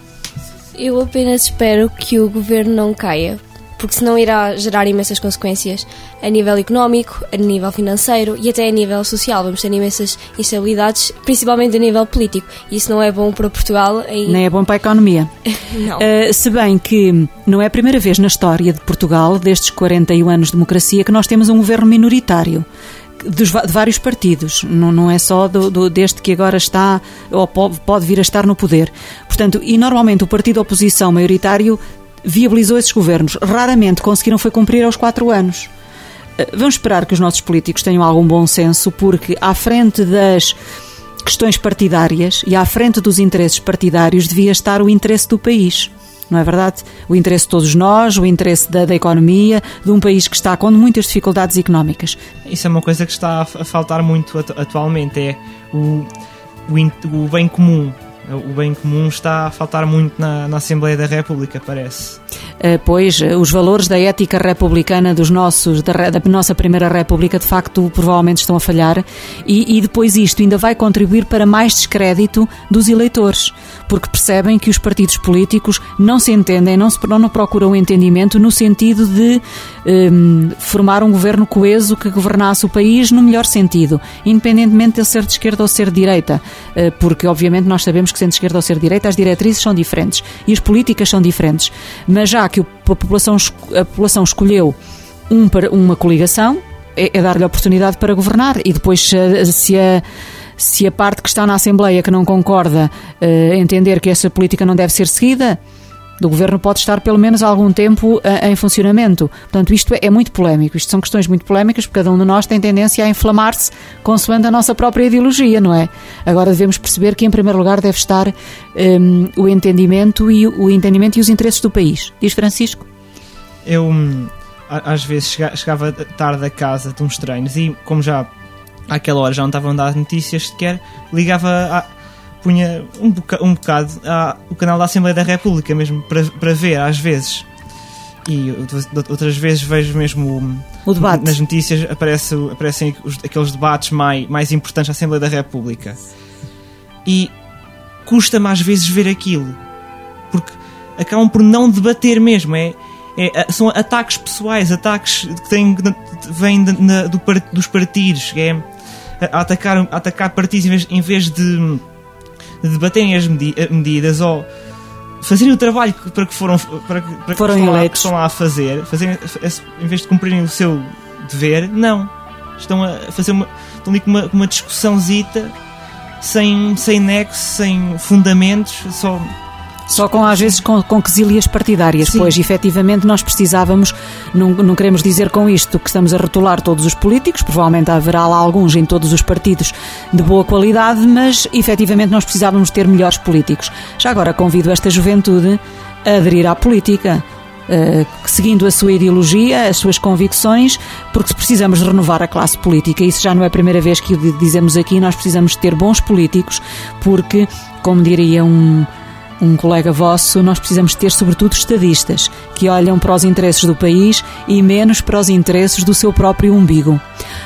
Speaker 12: Eu apenas espero que o governo não caia, porque senão irá gerar imensas consequências a nível económico, a nível financeiro e até a nível social. Vamos ter imensas instabilidades, principalmente a nível político. E isso não é bom para Portugal. Em...
Speaker 2: Nem é bom para a economia.
Speaker 12: Não.
Speaker 2: Uh, se bem que não é a primeira vez na história de Portugal, destes quarenta e um anos de democracia, que nós temos um governo minoritário. Dos, de vários partidos, não, não é só do, do, deste que agora está ou pode, pode vir a estar no poder. Portanto, e normalmente o partido de oposição maioritário viabilizou esses governos. Raramente conseguiram foi cumprir aos quatro anos. Vamos esperar que os nossos políticos tenham algum bom senso, porque à frente das questões partidárias e à frente dos interesses partidários devia estar o interesse do país. Não é verdade? O interesse de todos nós, o interesse da, da economia, de um país que está com muitas dificuldades económicas.
Speaker 17: Isso é uma coisa que está a faltar muito atualmente, é o, o, o bem comum. O bem comum está a faltar muito na, na Assembleia da República, parece.
Speaker 2: Uh, pois, os valores da ética republicana dos nossos, da, da nossa Primeira República, de facto, provavelmente estão a falhar. E, e depois isto ainda vai contribuir para mais descrédito dos eleitores, porque percebem que os partidos políticos não se entendem, não, se, não procuram entendimento no sentido de um, formar um governo coeso que governasse o país no melhor sentido, independentemente de ele ser de esquerda ou ser de direita, uh, porque obviamente nós sabemos que sendo de esquerda ou ser de direita as diretrizes são diferentes e as políticas são diferentes, mas já que a população, a população escolheu um, uma coligação, é, é dar-lhe a oportunidade para governar e depois se, se a Se a parte que está na Assembleia que não concorda uh, entender que essa política não deve ser seguida, o governo pode estar pelo menos algum tempo uh, em funcionamento. Portanto, isto é, é muito polémico. Isto são questões muito polémicas porque cada um de nós tem tendência a inflamar-se consoante a nossa própria ideologia, não é? Agora devemos perceber que em primeiro lugar deve estar um, o entendimento e o entendimento e os interesses do país. Diz Francisco?
Speaker 17: Eu às vezes chegava tarde a casa de uns treinos e como já àquela hora já não estavam a dar notícias sequer, ligava, a, punha um, boca, um bocado a, o canal da Assembleia da República mesmo para, para ver às vezes e outras vezes vejo mesmo
Speaker 2: o debate.
Speaker 17: Nas notícias aparece, aparecem os, aqueles debates mais, mais importantes da Assembleia da República e custa-me às vezes ver aquilo porque acabam por não debater mesmo, é, É, são ataques pessoais, ataques que têm, vêm de, na, do, dos partidos, que é a atacar, a atacar partidos em vez, em vez de, de debaterem as medi medidas ou fazerem o trabalho para que foram, para, para
Speaker 2: foram
Speaker 17: que estão, lá,
Speaker 2: eleitos.
Speaker 17: estão lá a fazer, fazerem, em vez de cumprirem o seu dever, não. Estão a fazer uma, estão ali com uma, uma discussãozita sem, sem nexo, sem fundamentos, só...
Speaker 2: Só com, às vezes, com, com quesilhas partidárias. Sim. Pois, efetivamente, nós precisávamos, não, não queremos dizer com isto que estamos a rotular todos os políticos, provavelmente haverá lá alguns em todos os partidos de boa qualidade, mas, efetivamente, nós precisávamos ter melhores políticos. Já agora convido esta juventude a aderir à política, uh, seguindo a sua ideologia, as suas convicções, porque precisamos renovar a classe política. Isso já não é a primeira vez que o dizemos aqui, nós precisamos ter bons políticos, porque, como diria um... um colega vosso, nós precisamos ter sobretudo estadistas que olham para os interesses do país e menos para os interesses do seu próprio umbigo.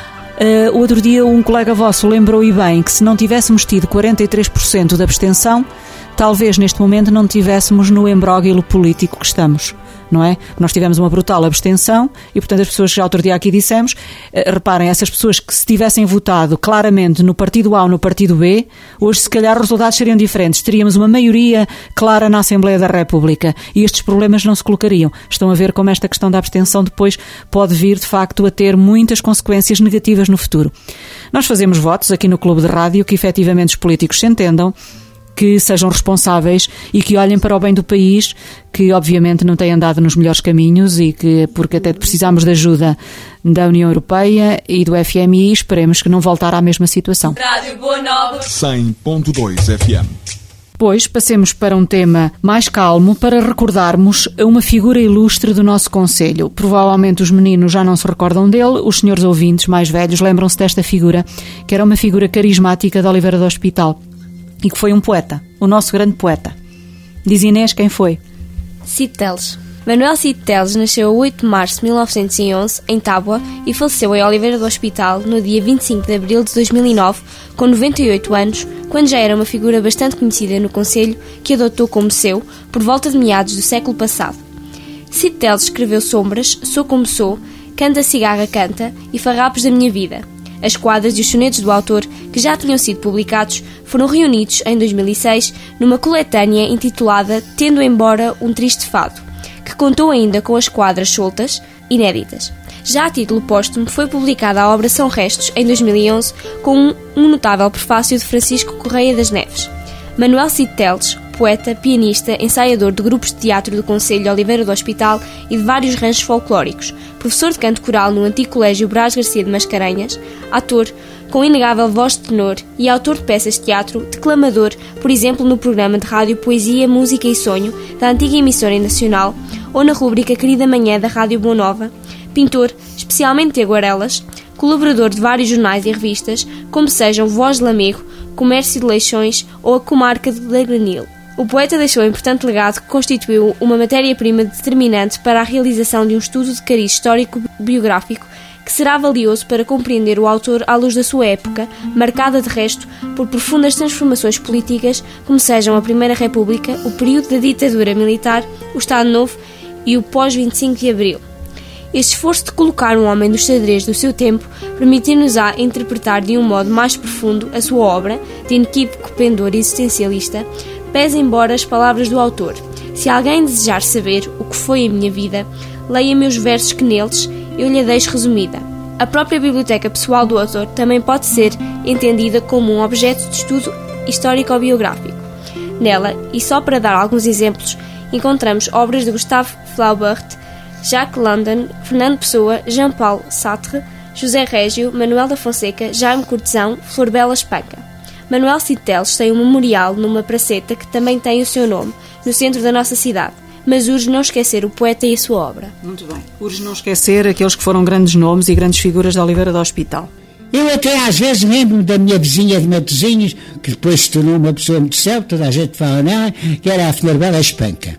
Speaker 2: Uh, outro dia um colega vosso lembrou e bem que se não tivéssemos tido quarenta e três por cento de abstenção, talvez neste momento não tivéssemos no imbróglio político que estamos, não é? Nós tivemos uma brutal abstenção e, portanto, as pessoas que já outro dia aqui dissemos, eh, reparem, essas pessoas que se tivessem votado claramente no partido A ou no partido B, hoje se calhar os resultados seriam diferentes. Teríamos uma maioria clara na Assembleia da República e estes problemas não se colocariam. Estão a ver como esta questão da abstenção depois pode vir, de facto, a ter muitas consequências negativas no futuro. Nós fazemos votos aqui no Clube de Rádio que efetivamente os políticos se entendam, que sejam responsáveis e que olhem para o bem do país, que obviamente não tem andado nos melhores caminhos e que, porque até precisamos de ajuda da União Europeia e do F M I, esperemos que não voltar à mesma situação.
Speaker 16: Rádio Boa Nova cem ponto dois F M.
Speaker 2: Depois passemos para um tema mais calmo para recordarmos uma figura ilustre do nosso concelho. Provavelmente os meninos já não se recordam dele, os senhores ouvintes mais velhos lembram-se desta figura, que era uma figura carismática de Oliveira do Hospital. E que foi um poeta, o nosso grande poeta. Diz Inês quem foi?
Speaker 12: Cide Teles. Manuel Cide Teles nasceu a oito de março de mil novecentos e onze, em Tábua, e faleceu em Oliveira do Hospital no dia vinte e cinco de abril de dois mil e nove, com noventa e oito anos, quando já era uma figura bastante conhecida no concelho, que adotou como seu, por volta de meados do século passado. Cide Teles escreveu Sombras, Sou Como Sou, Canta Cigarra Canta e Farrapos da Minha Vida. As quadras e os sonetos do autor, que já tinham sido publicados, foram reunidos em dois mil e seis numa coletânea intitulada Tendo Embora um Triste Fado, que contou ainda com as quadras soltas, inéditas. Já a título póstumo foi publicada a obra São Restos, em dois mil e onze, com um, um notável prefácio de Francisco Correia das Neves. Manuel Cide Teles, poeta, pianista, ensaiador de grupos de teatro do Concelho de Oliveira do Hospital e de vários ranchos folclóricos, professor de canto coral no antigo Colégio Brás Garcia de Mascarenhas, ator, com inegável voz de tenor e autor de peças de teatro, declamador, por exemplo no programa de rádio Poesia, Música e Sonho, da antiga emissora nacional, ou na rúbrica Querida Manhã da Rádio Boa Nova, pintor, especialmente de aguarelas, colaborador de vários jornais e revistas, como sejam Voz de Lamego, Comércio de Leixões ou a Comarca de Lagranil. O poeta deixou um importante legado que constituiu uma matéria-prima determinante para a realização de um estudo de cariz histórico-biográfico que será valioso para compreender o autor à luz da sua época, marcada de resto por profundas transformações políticas, como sejam a Primeira República, o período da ditadura militar, o Estado Novo e o pós-vinte e cinco de Abril. Este esforço de colocar um homem dos xadrez do seu tempo permitir-nos-á interpretar de um modo mais profundo a sua obra, de inequívoco pendor existencialista, pese embora as palavras do autor. Se alguém desejar saber o que foi a minha vida, leia meus versos que neles eu lhe deixo resumida. A própria biblioteca pessoal do autor também pode ser entendida como um objeto de estudo histórico-biográfico. Nela, e só para dar alguns exemplos, encontramos obras de Gustave Flaubert, Jacques London, Fernando Pessoa, Jean-Paul Sartre, José Régio, Manuel da Fonseca, Jaime Cortesão, Florbela Espanca. Manuel Cide Teles tem um memorial numa praceta que também tem o seu nome, no centro da nossa cidade, mas urge não esquecer o poeta e a sua obra.
Speaker 2: Muito bem. Urge não esquecer aqueles que foram grandes nomes e grandes figuras de Oliveira do Hospital.
Speaker 19: Eu até às vezes lembro da minha vizinha de Matosinhos, que depois se tornou uma pessoa muito célebre, toda a gente fala nela, que era a Florbela Espanca.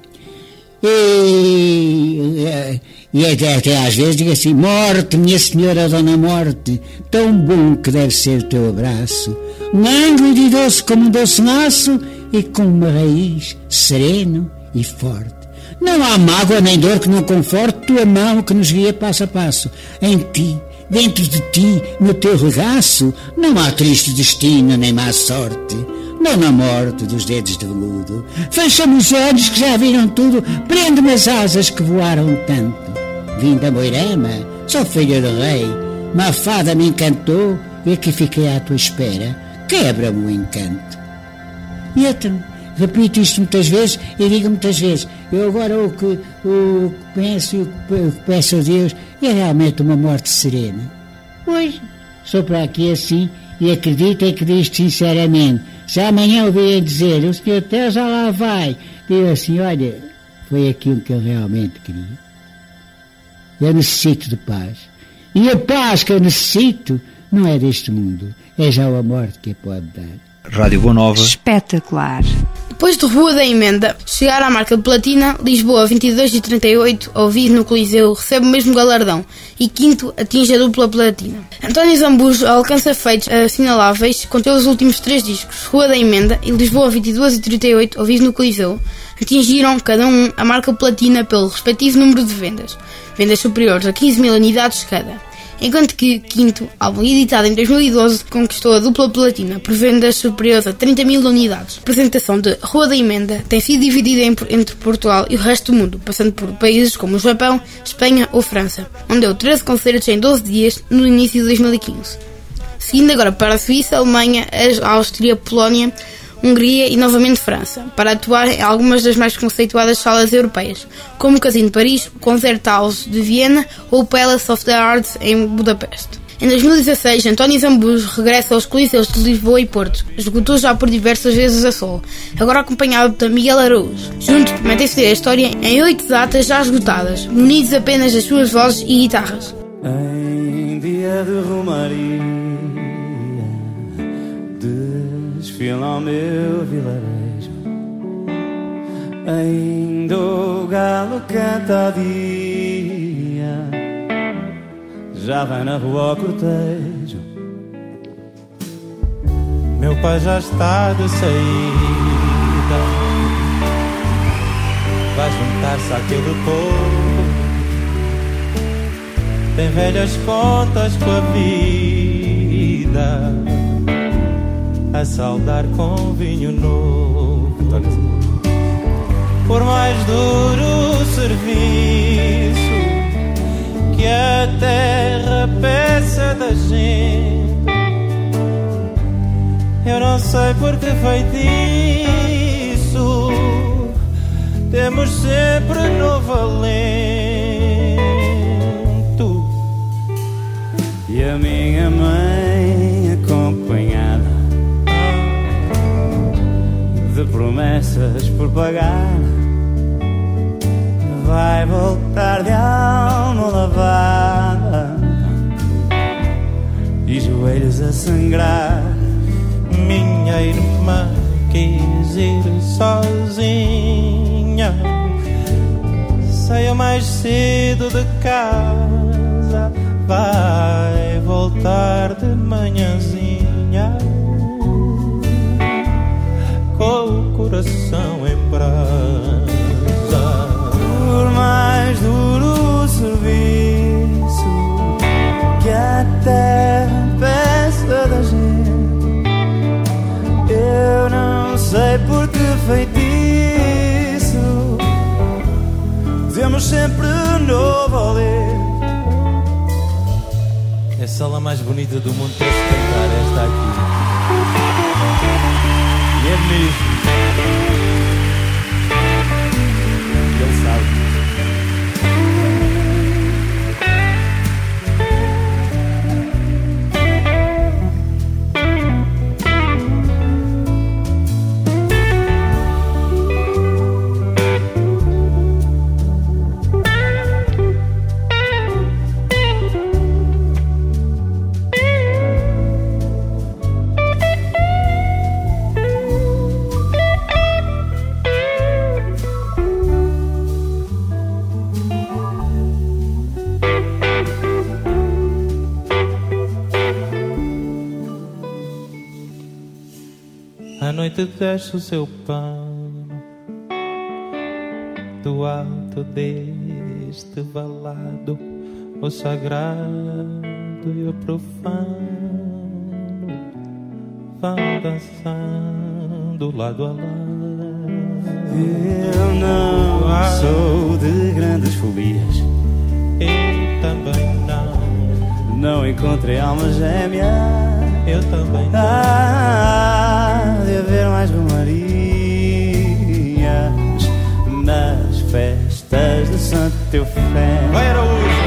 Speaker 19: E, e até, até às vezes digo assim: morte, minha senhora Dona Morte, tão bom que deve ser o teu abraço, lânguido e doce como um doce laço, e com uma raiz sereno e forte. Não há mágoa nem dor que não conforte tua mão que nos guia passo a passo. Em ti, dentro de ti, no teu regaço, não há triste destino nem má sorte. Não na morte dos dedos de veludo. Fecha-me os olhos que já viram tudo, prende-me as asas que voaram tanto. Vim da Moirama, sou filho do rei, uma fada me encantou e aqui fiquei à tua espera. Quebra-me o encanto. E então, repito isto muitas vezes e digo muitas vezes, eu agora o que, o que penso e o que, o que peço a Deus é realmente uma morte serena. Pois, sou para aqui assim e acredito em que disto sinceramente. Se amanhã ouvirem dizer, o senhor Theo já lá vai, digo assim, olha, foi aquilo que eu realmente queria. Eu necessito de paz. E a paz que eu necessito não é deste mundo, é já a morte que a pode dar.
Speaker 16: Rádio Boa Nova.
Speaker 2: Espetacular.
Speaker 3: Depois de Rua da Emenda chegar à marca de platina, Lisboa vinte e dois e trinta e oito, ao vivo no Coliseu, recebe o mesmo galardão e quinto atinge a dupla platina. António Zambujo alcança feitos assinaláveis com os últimos três discos. Rua da Emenda e Lisboa vinte e dois e trinta e oito, ao vivo no Coliseu, atingiram cada um a marca platina pelo respectivo número de vendas, vendas superiores a quinze mil unidades cada. Enquanto que Quinto, álbum editado em dois mil e doze, conquistou a dupla platina por vendas superiores a trinta mil unidades. A apresentação de Rua da Emenda tem sido dividida entre Portugal e o resto do mundo, passando por países como o Japão, Espanha ou França, onde deu treze concertos em doze dias no início de dois mil e quinze. Seguindo agora para a Suíça, a Alemanha, a Áustria, Polónia, Hungria e novamente França, para atuar em algumas das mais conceituadas salas europeias, como o Casino de Paris, o Concerthaus de Viena ou o Palace of the Arts em Budapeste. Em dois mil e dezasseis, António Zambujo regressa aos Coliseus de Lisboa e Porto, executou já por diversas vezes a solo, agora acompanhado de Miguel Araújo. Juntos prometem-se ter a história em oito datas já esgotadas, munidos apenas das suas vozes e guitarras.
Speaker 13: Em dia de romaria desfila ao meu vilarejo, ainda o galo canta ao dia, já vai na rua ao cortejo. Meu pai já está de saída, vai juntar-se àquele povo, tem velhas contas com a vida a saldar com vinho novo. Por mais duro o serviço que a terra peça da gente, eu não sei por que feitiço temos sempre no valento. E a minha mãe acompanhada de promessas por pagar, vai voltar de alma lavada e joelhos a sangrar. Minha irmã quis ir sozinha, saia mais cedo de casa, vai voltar de manhãzinha com o coração em brasa. Por mais duro o serviço que a terra peça da gente, eu não sei por que feitiço temos sempre no valer. É a sala mais bonita do mundo para se cantar, esta aqui. E é mesmo. Ele sabe. À noite desce o seu pano
Speaker 20: do alto deste valado, o sagrado e o profano vão dançando lado a lado.
Speaker 21: Eu não sou de grandes fobias,
Speaker 20: eu também não.
Speaker 21: Não encontrei alma gêmea,
Speaker 20: eu também não.
Speaker 21: Há de haver mais romarias nas festas de Santo Teofé.
Speaker 20: Vai, Araújo!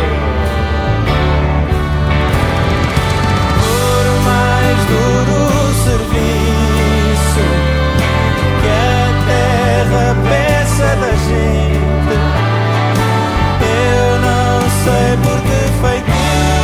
Speaker 21: Por mais duro serviço que a terra peça da gente, eu não sei por que feitiço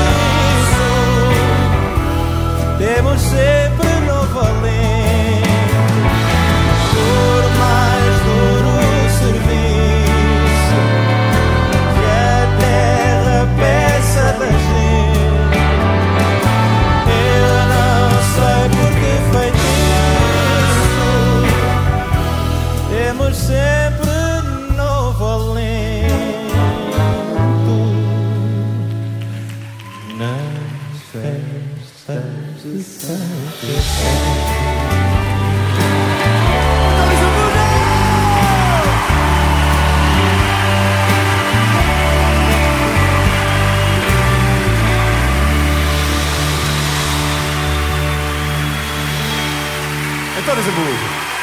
Speaker 21: temos sempre no valente. Por mais duro serviço que a terra peça da gente, eu não sei por que feitiço temos sempre no valente. Nas festas de Santo Teofé.
Speaker 22: António Zambujo.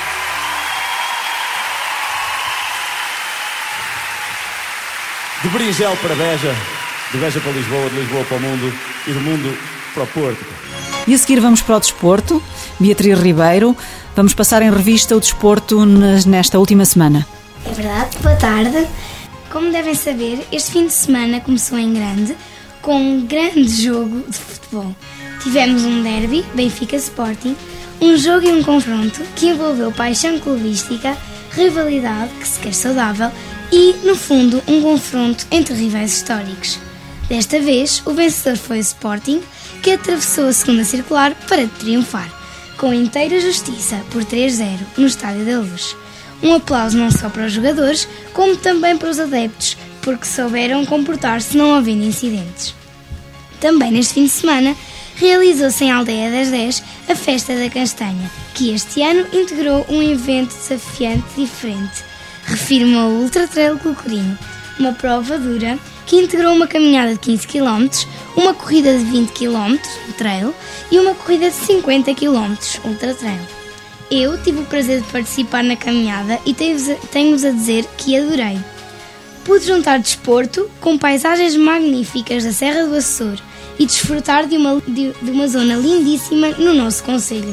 Speaker 22: De Berinjel para Beja, de Beja para Lisboa, de Lisboa para o mundo e do mundo para o Porto.
Speaker 2: E a seguir vamos para o desporto. Beatriz Ribeiro, vamos passar em revista o desporto nesta última semana.
Speaker 18: É verdade, boa tarde. Como devem saber, este fim de semana começou em grande, com um grande jogo de futebol. Tivemos um derby, Benfica Sporting, um jogo e um confronto que envolveu paixão clubística, rivalidade, que se quer saudável, e, no fundo, um confronto entre rivais históricos. Desta vez, o vencedor foi o Sporting, que atravessou a segunda circular para triunfar, com inteira justiça, por três a zero, no Estádio da Luz. Um aplauso não só para os jogadores, como também para os adeptos, porque souberam comportar-se não havendo incidentes. Também neste fim de semana, realizou-se em Aldeia das dez a Festa da Castanha, que este ano integrou um evento desafiante diferente. Refiro-me ao Ultra Trail Cocorinho, uma prova dura que integrou uma caminhada de quinze quilómetros, uma corrida de vinte quilómetros, um trail, e uma corrida de cinquenta quilómetros, ultra trail. Eu tive o prazer de participar na caminhada e tenho-vos a dizer que adorei. Pude juntar desporto com paisagens magníficas da Serra do Açor e desfrutar de uma, de, de uma zona lindíssima no nosso concelho.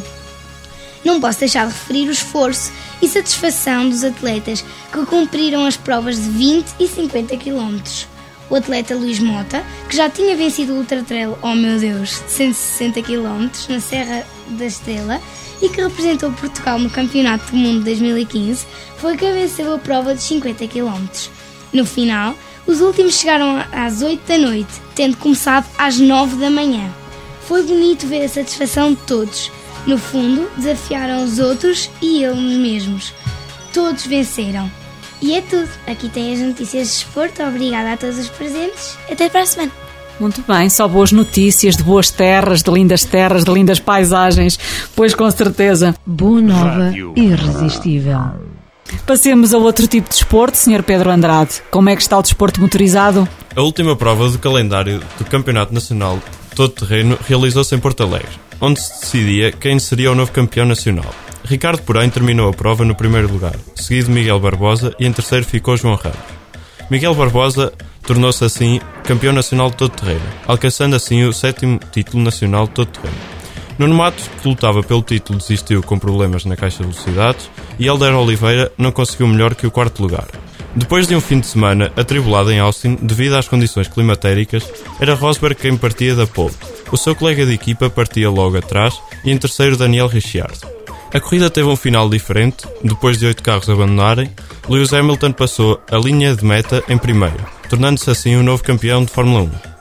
Speaker 18: Não posso deixar de referir o esforço e satisfação dos atletas que cumpriram as provas de vinte e cinquenta quilómetros. O atleta Luís Mota, que já tinha vencido o Ultra Trail, oh meu Deus, de cento e sessenta quilómetros na Serra da Estrela e que representou Portugal no Campeonato do Mundo de dois mil e quinze, foi quem venceu a prova de cinquenta quilómetros. No final, os últimos chegaram às oito da noite, tendo começado às nove da manhã. Foi bonito ver a satisfação de todos. No fundo, desafiaram os outros e eles mesmos. Todos venceram. E é tudo. Aqui tem as notícias de desporto. Obrigada a todos os presentes. Até para a semana.
Speaker 2: Muito bem, só boas notícias de boas terras, de lindas terras, de lindas paisagens. Pois com certeza.
Speaker 23: Boa nova, irresistível.
Speaker 2: Passemos a outro tipo de desporto, senhor Pedro Andrade. Como é que está o desporto motorizado?
Speaker 1: A última prova do calendário do Campeonato Nacional Todo Terreno realizou-se em Porto Alegre, onde se decidia quem seria o novo campeão nacional. Ricardo Porém terminou a prova no primeiro lugar, seguido de Miguel Barbosa, e em terceiro ficou João Ramos. Miguel Barbosa tornou-se assim campeão nacional de todo terreno, alcançando assim o sétimo título nacional de todo terreno. Nuno Matos, que lutava pelo título, desistiu com problemas na caixa de velocidades, e Helder Oliveira não conseguiu melhor que o quarto lugar. Depois de um fim de semana atribulado em Austin devido às condições climatéricas, era Rosberg quem partia da pole. O seu colega de equipa partia logo atrás e em terceiro Daniel Ricciardo. A corrida teve um final diferente. Depois de oito carros abandonarem, Lewis Hamilton passou a linha de meta em primeiro, tornando-se assim o novo campeão de Fórmula um.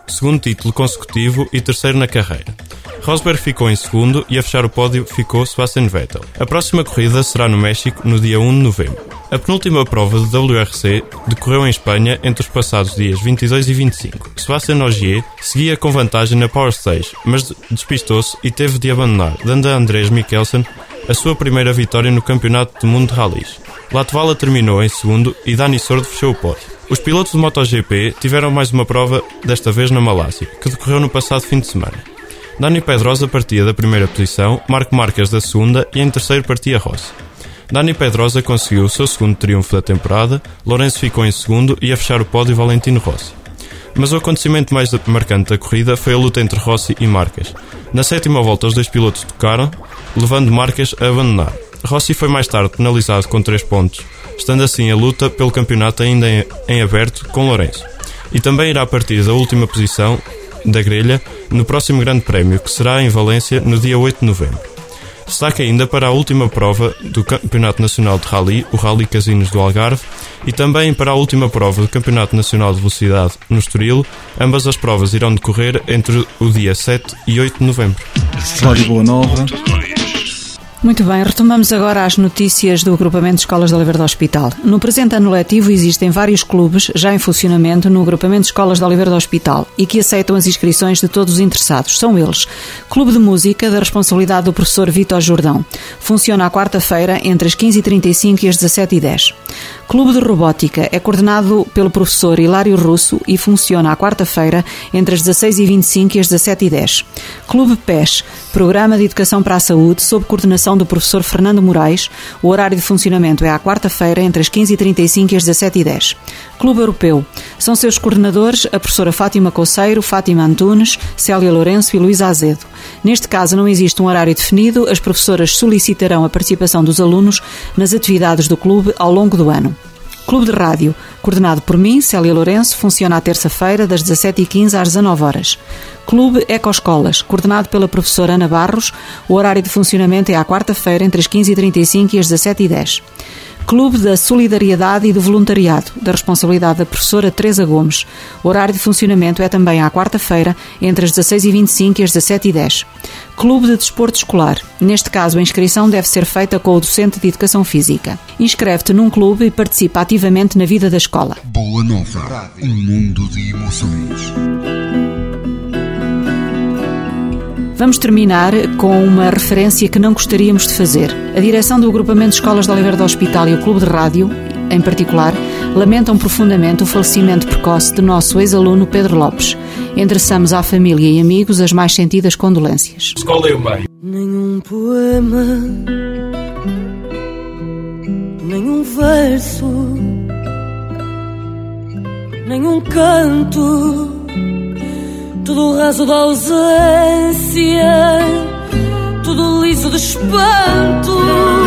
Speaker 1: segundo título consecutivo e terceiro na carreira. Rosberg ficou em segundo e a fechar o pódio ficou Sebastian Vettel. A próxima corrida será no México no dia um de novembro. A penúltima prova do W R C decorreu em Espanha entre os passados dias vinte e dois e vinte e cinco. Sebastian Ogier seguia com vantagem na Power Stage, mas despistou-se e teve de abandonar, dando a Andreas Mikkelsen a sua primeira vitória no Campeonato do Mundo de Rallys. Latvala terminou em segundo e Dani Sordo fechou o pódio. Os pilotos do MotoGP tiveram mais uma prova, desta vez na Malásia, que decorreu no passado fim de semana. Dani Pedrosa partia da primeira posição, Marco Marques da segunda e em terceiro partia Rossi. Dani Pedrosa conseguiu o seu segundo triunfo da temporada, Lourenço ficou em segundo e a fechar o pódio Valentino Rossi. Mas o acontecimento mais marcante da corrida foi a luta entre Rossi e Marques. Na sétima volta os dois pilotos tocaram, levando Marques a abandonar. Rossi foi mais tarde penalizado com três pontos, estando assim a luta pelo campeonato ainda em, em aberto com Lourenço. E também irá partir da última posição da grelha no próximo Grande Prémio, que será em Valência no dia oito de novembro. Destaque ainda para a última prova do Campeonato Nacional de Rally, o Rally Casinos do Algarve, e também para a última prova do Campeonato Nacional de Velocidade no Estoril. Ambas as provas irão decorrer entre o dia sete e oito de novembro.
Speaker 16: Rádio Boa Nova.
Speaker 2: Muito bem, retomamos agora as notícias do agrupamento de escolas de Oliveira do Hospital. No presente ano letivo existem vários clubes já em funcionamento no agrupamento de escolas de Oliveira do Hospital e que aceitam as inscrições de todos os interessados. São eles: Clube de Música, da responsabilidade do professor Vítor Jordão. Funciona à quarta-feira entre as quinze e trinta e cinco e as dezassete e dez. Clube de Robótica é coordenado pelo professor Hilário Russo e funciona à quarta-feira entre as dezasseis e vinte e cinco e as dezassete e dez. Clube P E S, Programa de Educação para a Saúde, sob coordenação do professor Fernando Moraes. O horário de funcionamento é à quarta-feira entre as quinze e trinta e cinco e as dezassete e dez. Clube Europeu. São seus coordenadores a professora Fátima Coceiro, Fátima Antunes, Célia Lourenço e Luísa Azedo. Neste caso não existe um horário definido, as professoras solicitarão a participação dos alunos nas atividades do clube ao longo do ano. Clube de Rádio, coordenado por mim, Célia Lourenço, funciona à terça-feira das dezassete e quinze às dezanove horas. Clube Ecoescolas, coordenado pela professora Ana Barros, o horário de funcionamento é à quarta-feira entre as quinze e trinta e cinco e as dezassete e dez. Clube da Solidariedade e do Voluntariado, da responsabilidade da professora Teresa Gomes. O horário de funcionamento é também à quarta-feira, entre as dezasseis e vinte e cinco e as dezassete e dez. Clube de Desporto Escolar. Neste caso, a inscrição deve ser feita com o docente de Educação Física. Inscreve-te num clube e participa ativamente na vida da escola.
Speaker 16: Boa Nova, um mundo de emoções.
Speaker 2: Vamos terminar com uma referência que não gostaríamos de fazer. A direção do agrupamento de escolas de Oliveira do Hospital e o Clube de Rádio, em particular, lamentam profundamente o falecimento precoce de nosso ex-aluno Pedro Lopes. Endereçamos à família e amigos as mais sentidas condolências.
Speaker 1: Escola e o meio.
Speaker 4: Nenhum poema, nenhum verso, nenhum canto, tudo raso da ausência, tudo liso de espanto.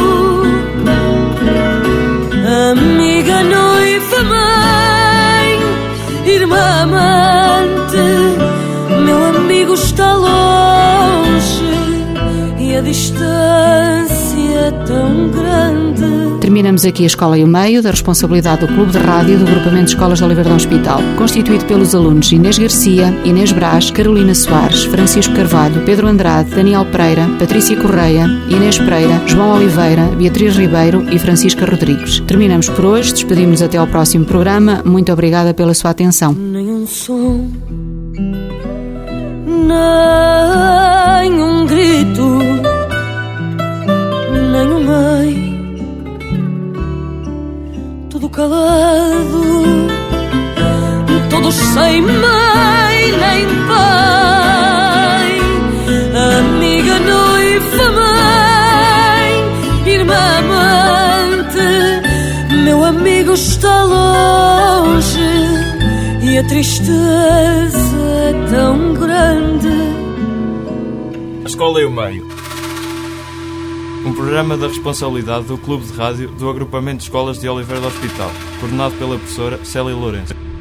Speaker 4: Amiga, noiva, mãe, irmã, amante, meu amigo está longe e a distância é tão grande.
Speaker 2: Terminamos aqui a Escola e o Meio, da responsabilidade do Clube de Rádio do Agrupamento de Escolas de Oliveira do Hospital, constituído pelos alunos Inês Garcia, Inês Brás, Carolina Soares, Francisco Carvalho, Pedro Andrade, Daniel Pereira, Patrícia Correia, Inês Pereira, João Oliveira, Beatriz Ribeiro e Francisca Rodrigues. Terminamos por hoje, despedimos até ao próximo programa. Muito obrigada pela sua atenção.
Speaker 4: Nenhum som, nenhum grito, nenhum meio, tudo calado, todos sem mãe nem pai, amiga, noiva, mãe, irmã, amante, meu amigo está longe e a tristeza é tão grande.
Speaker 1: A Escola e o Meio. Um programa da responsabilidade do Clube de Rádio do Agrupamento de Escolas de Oliveira do Hospital, coordenado pela professora Célia Lourenço.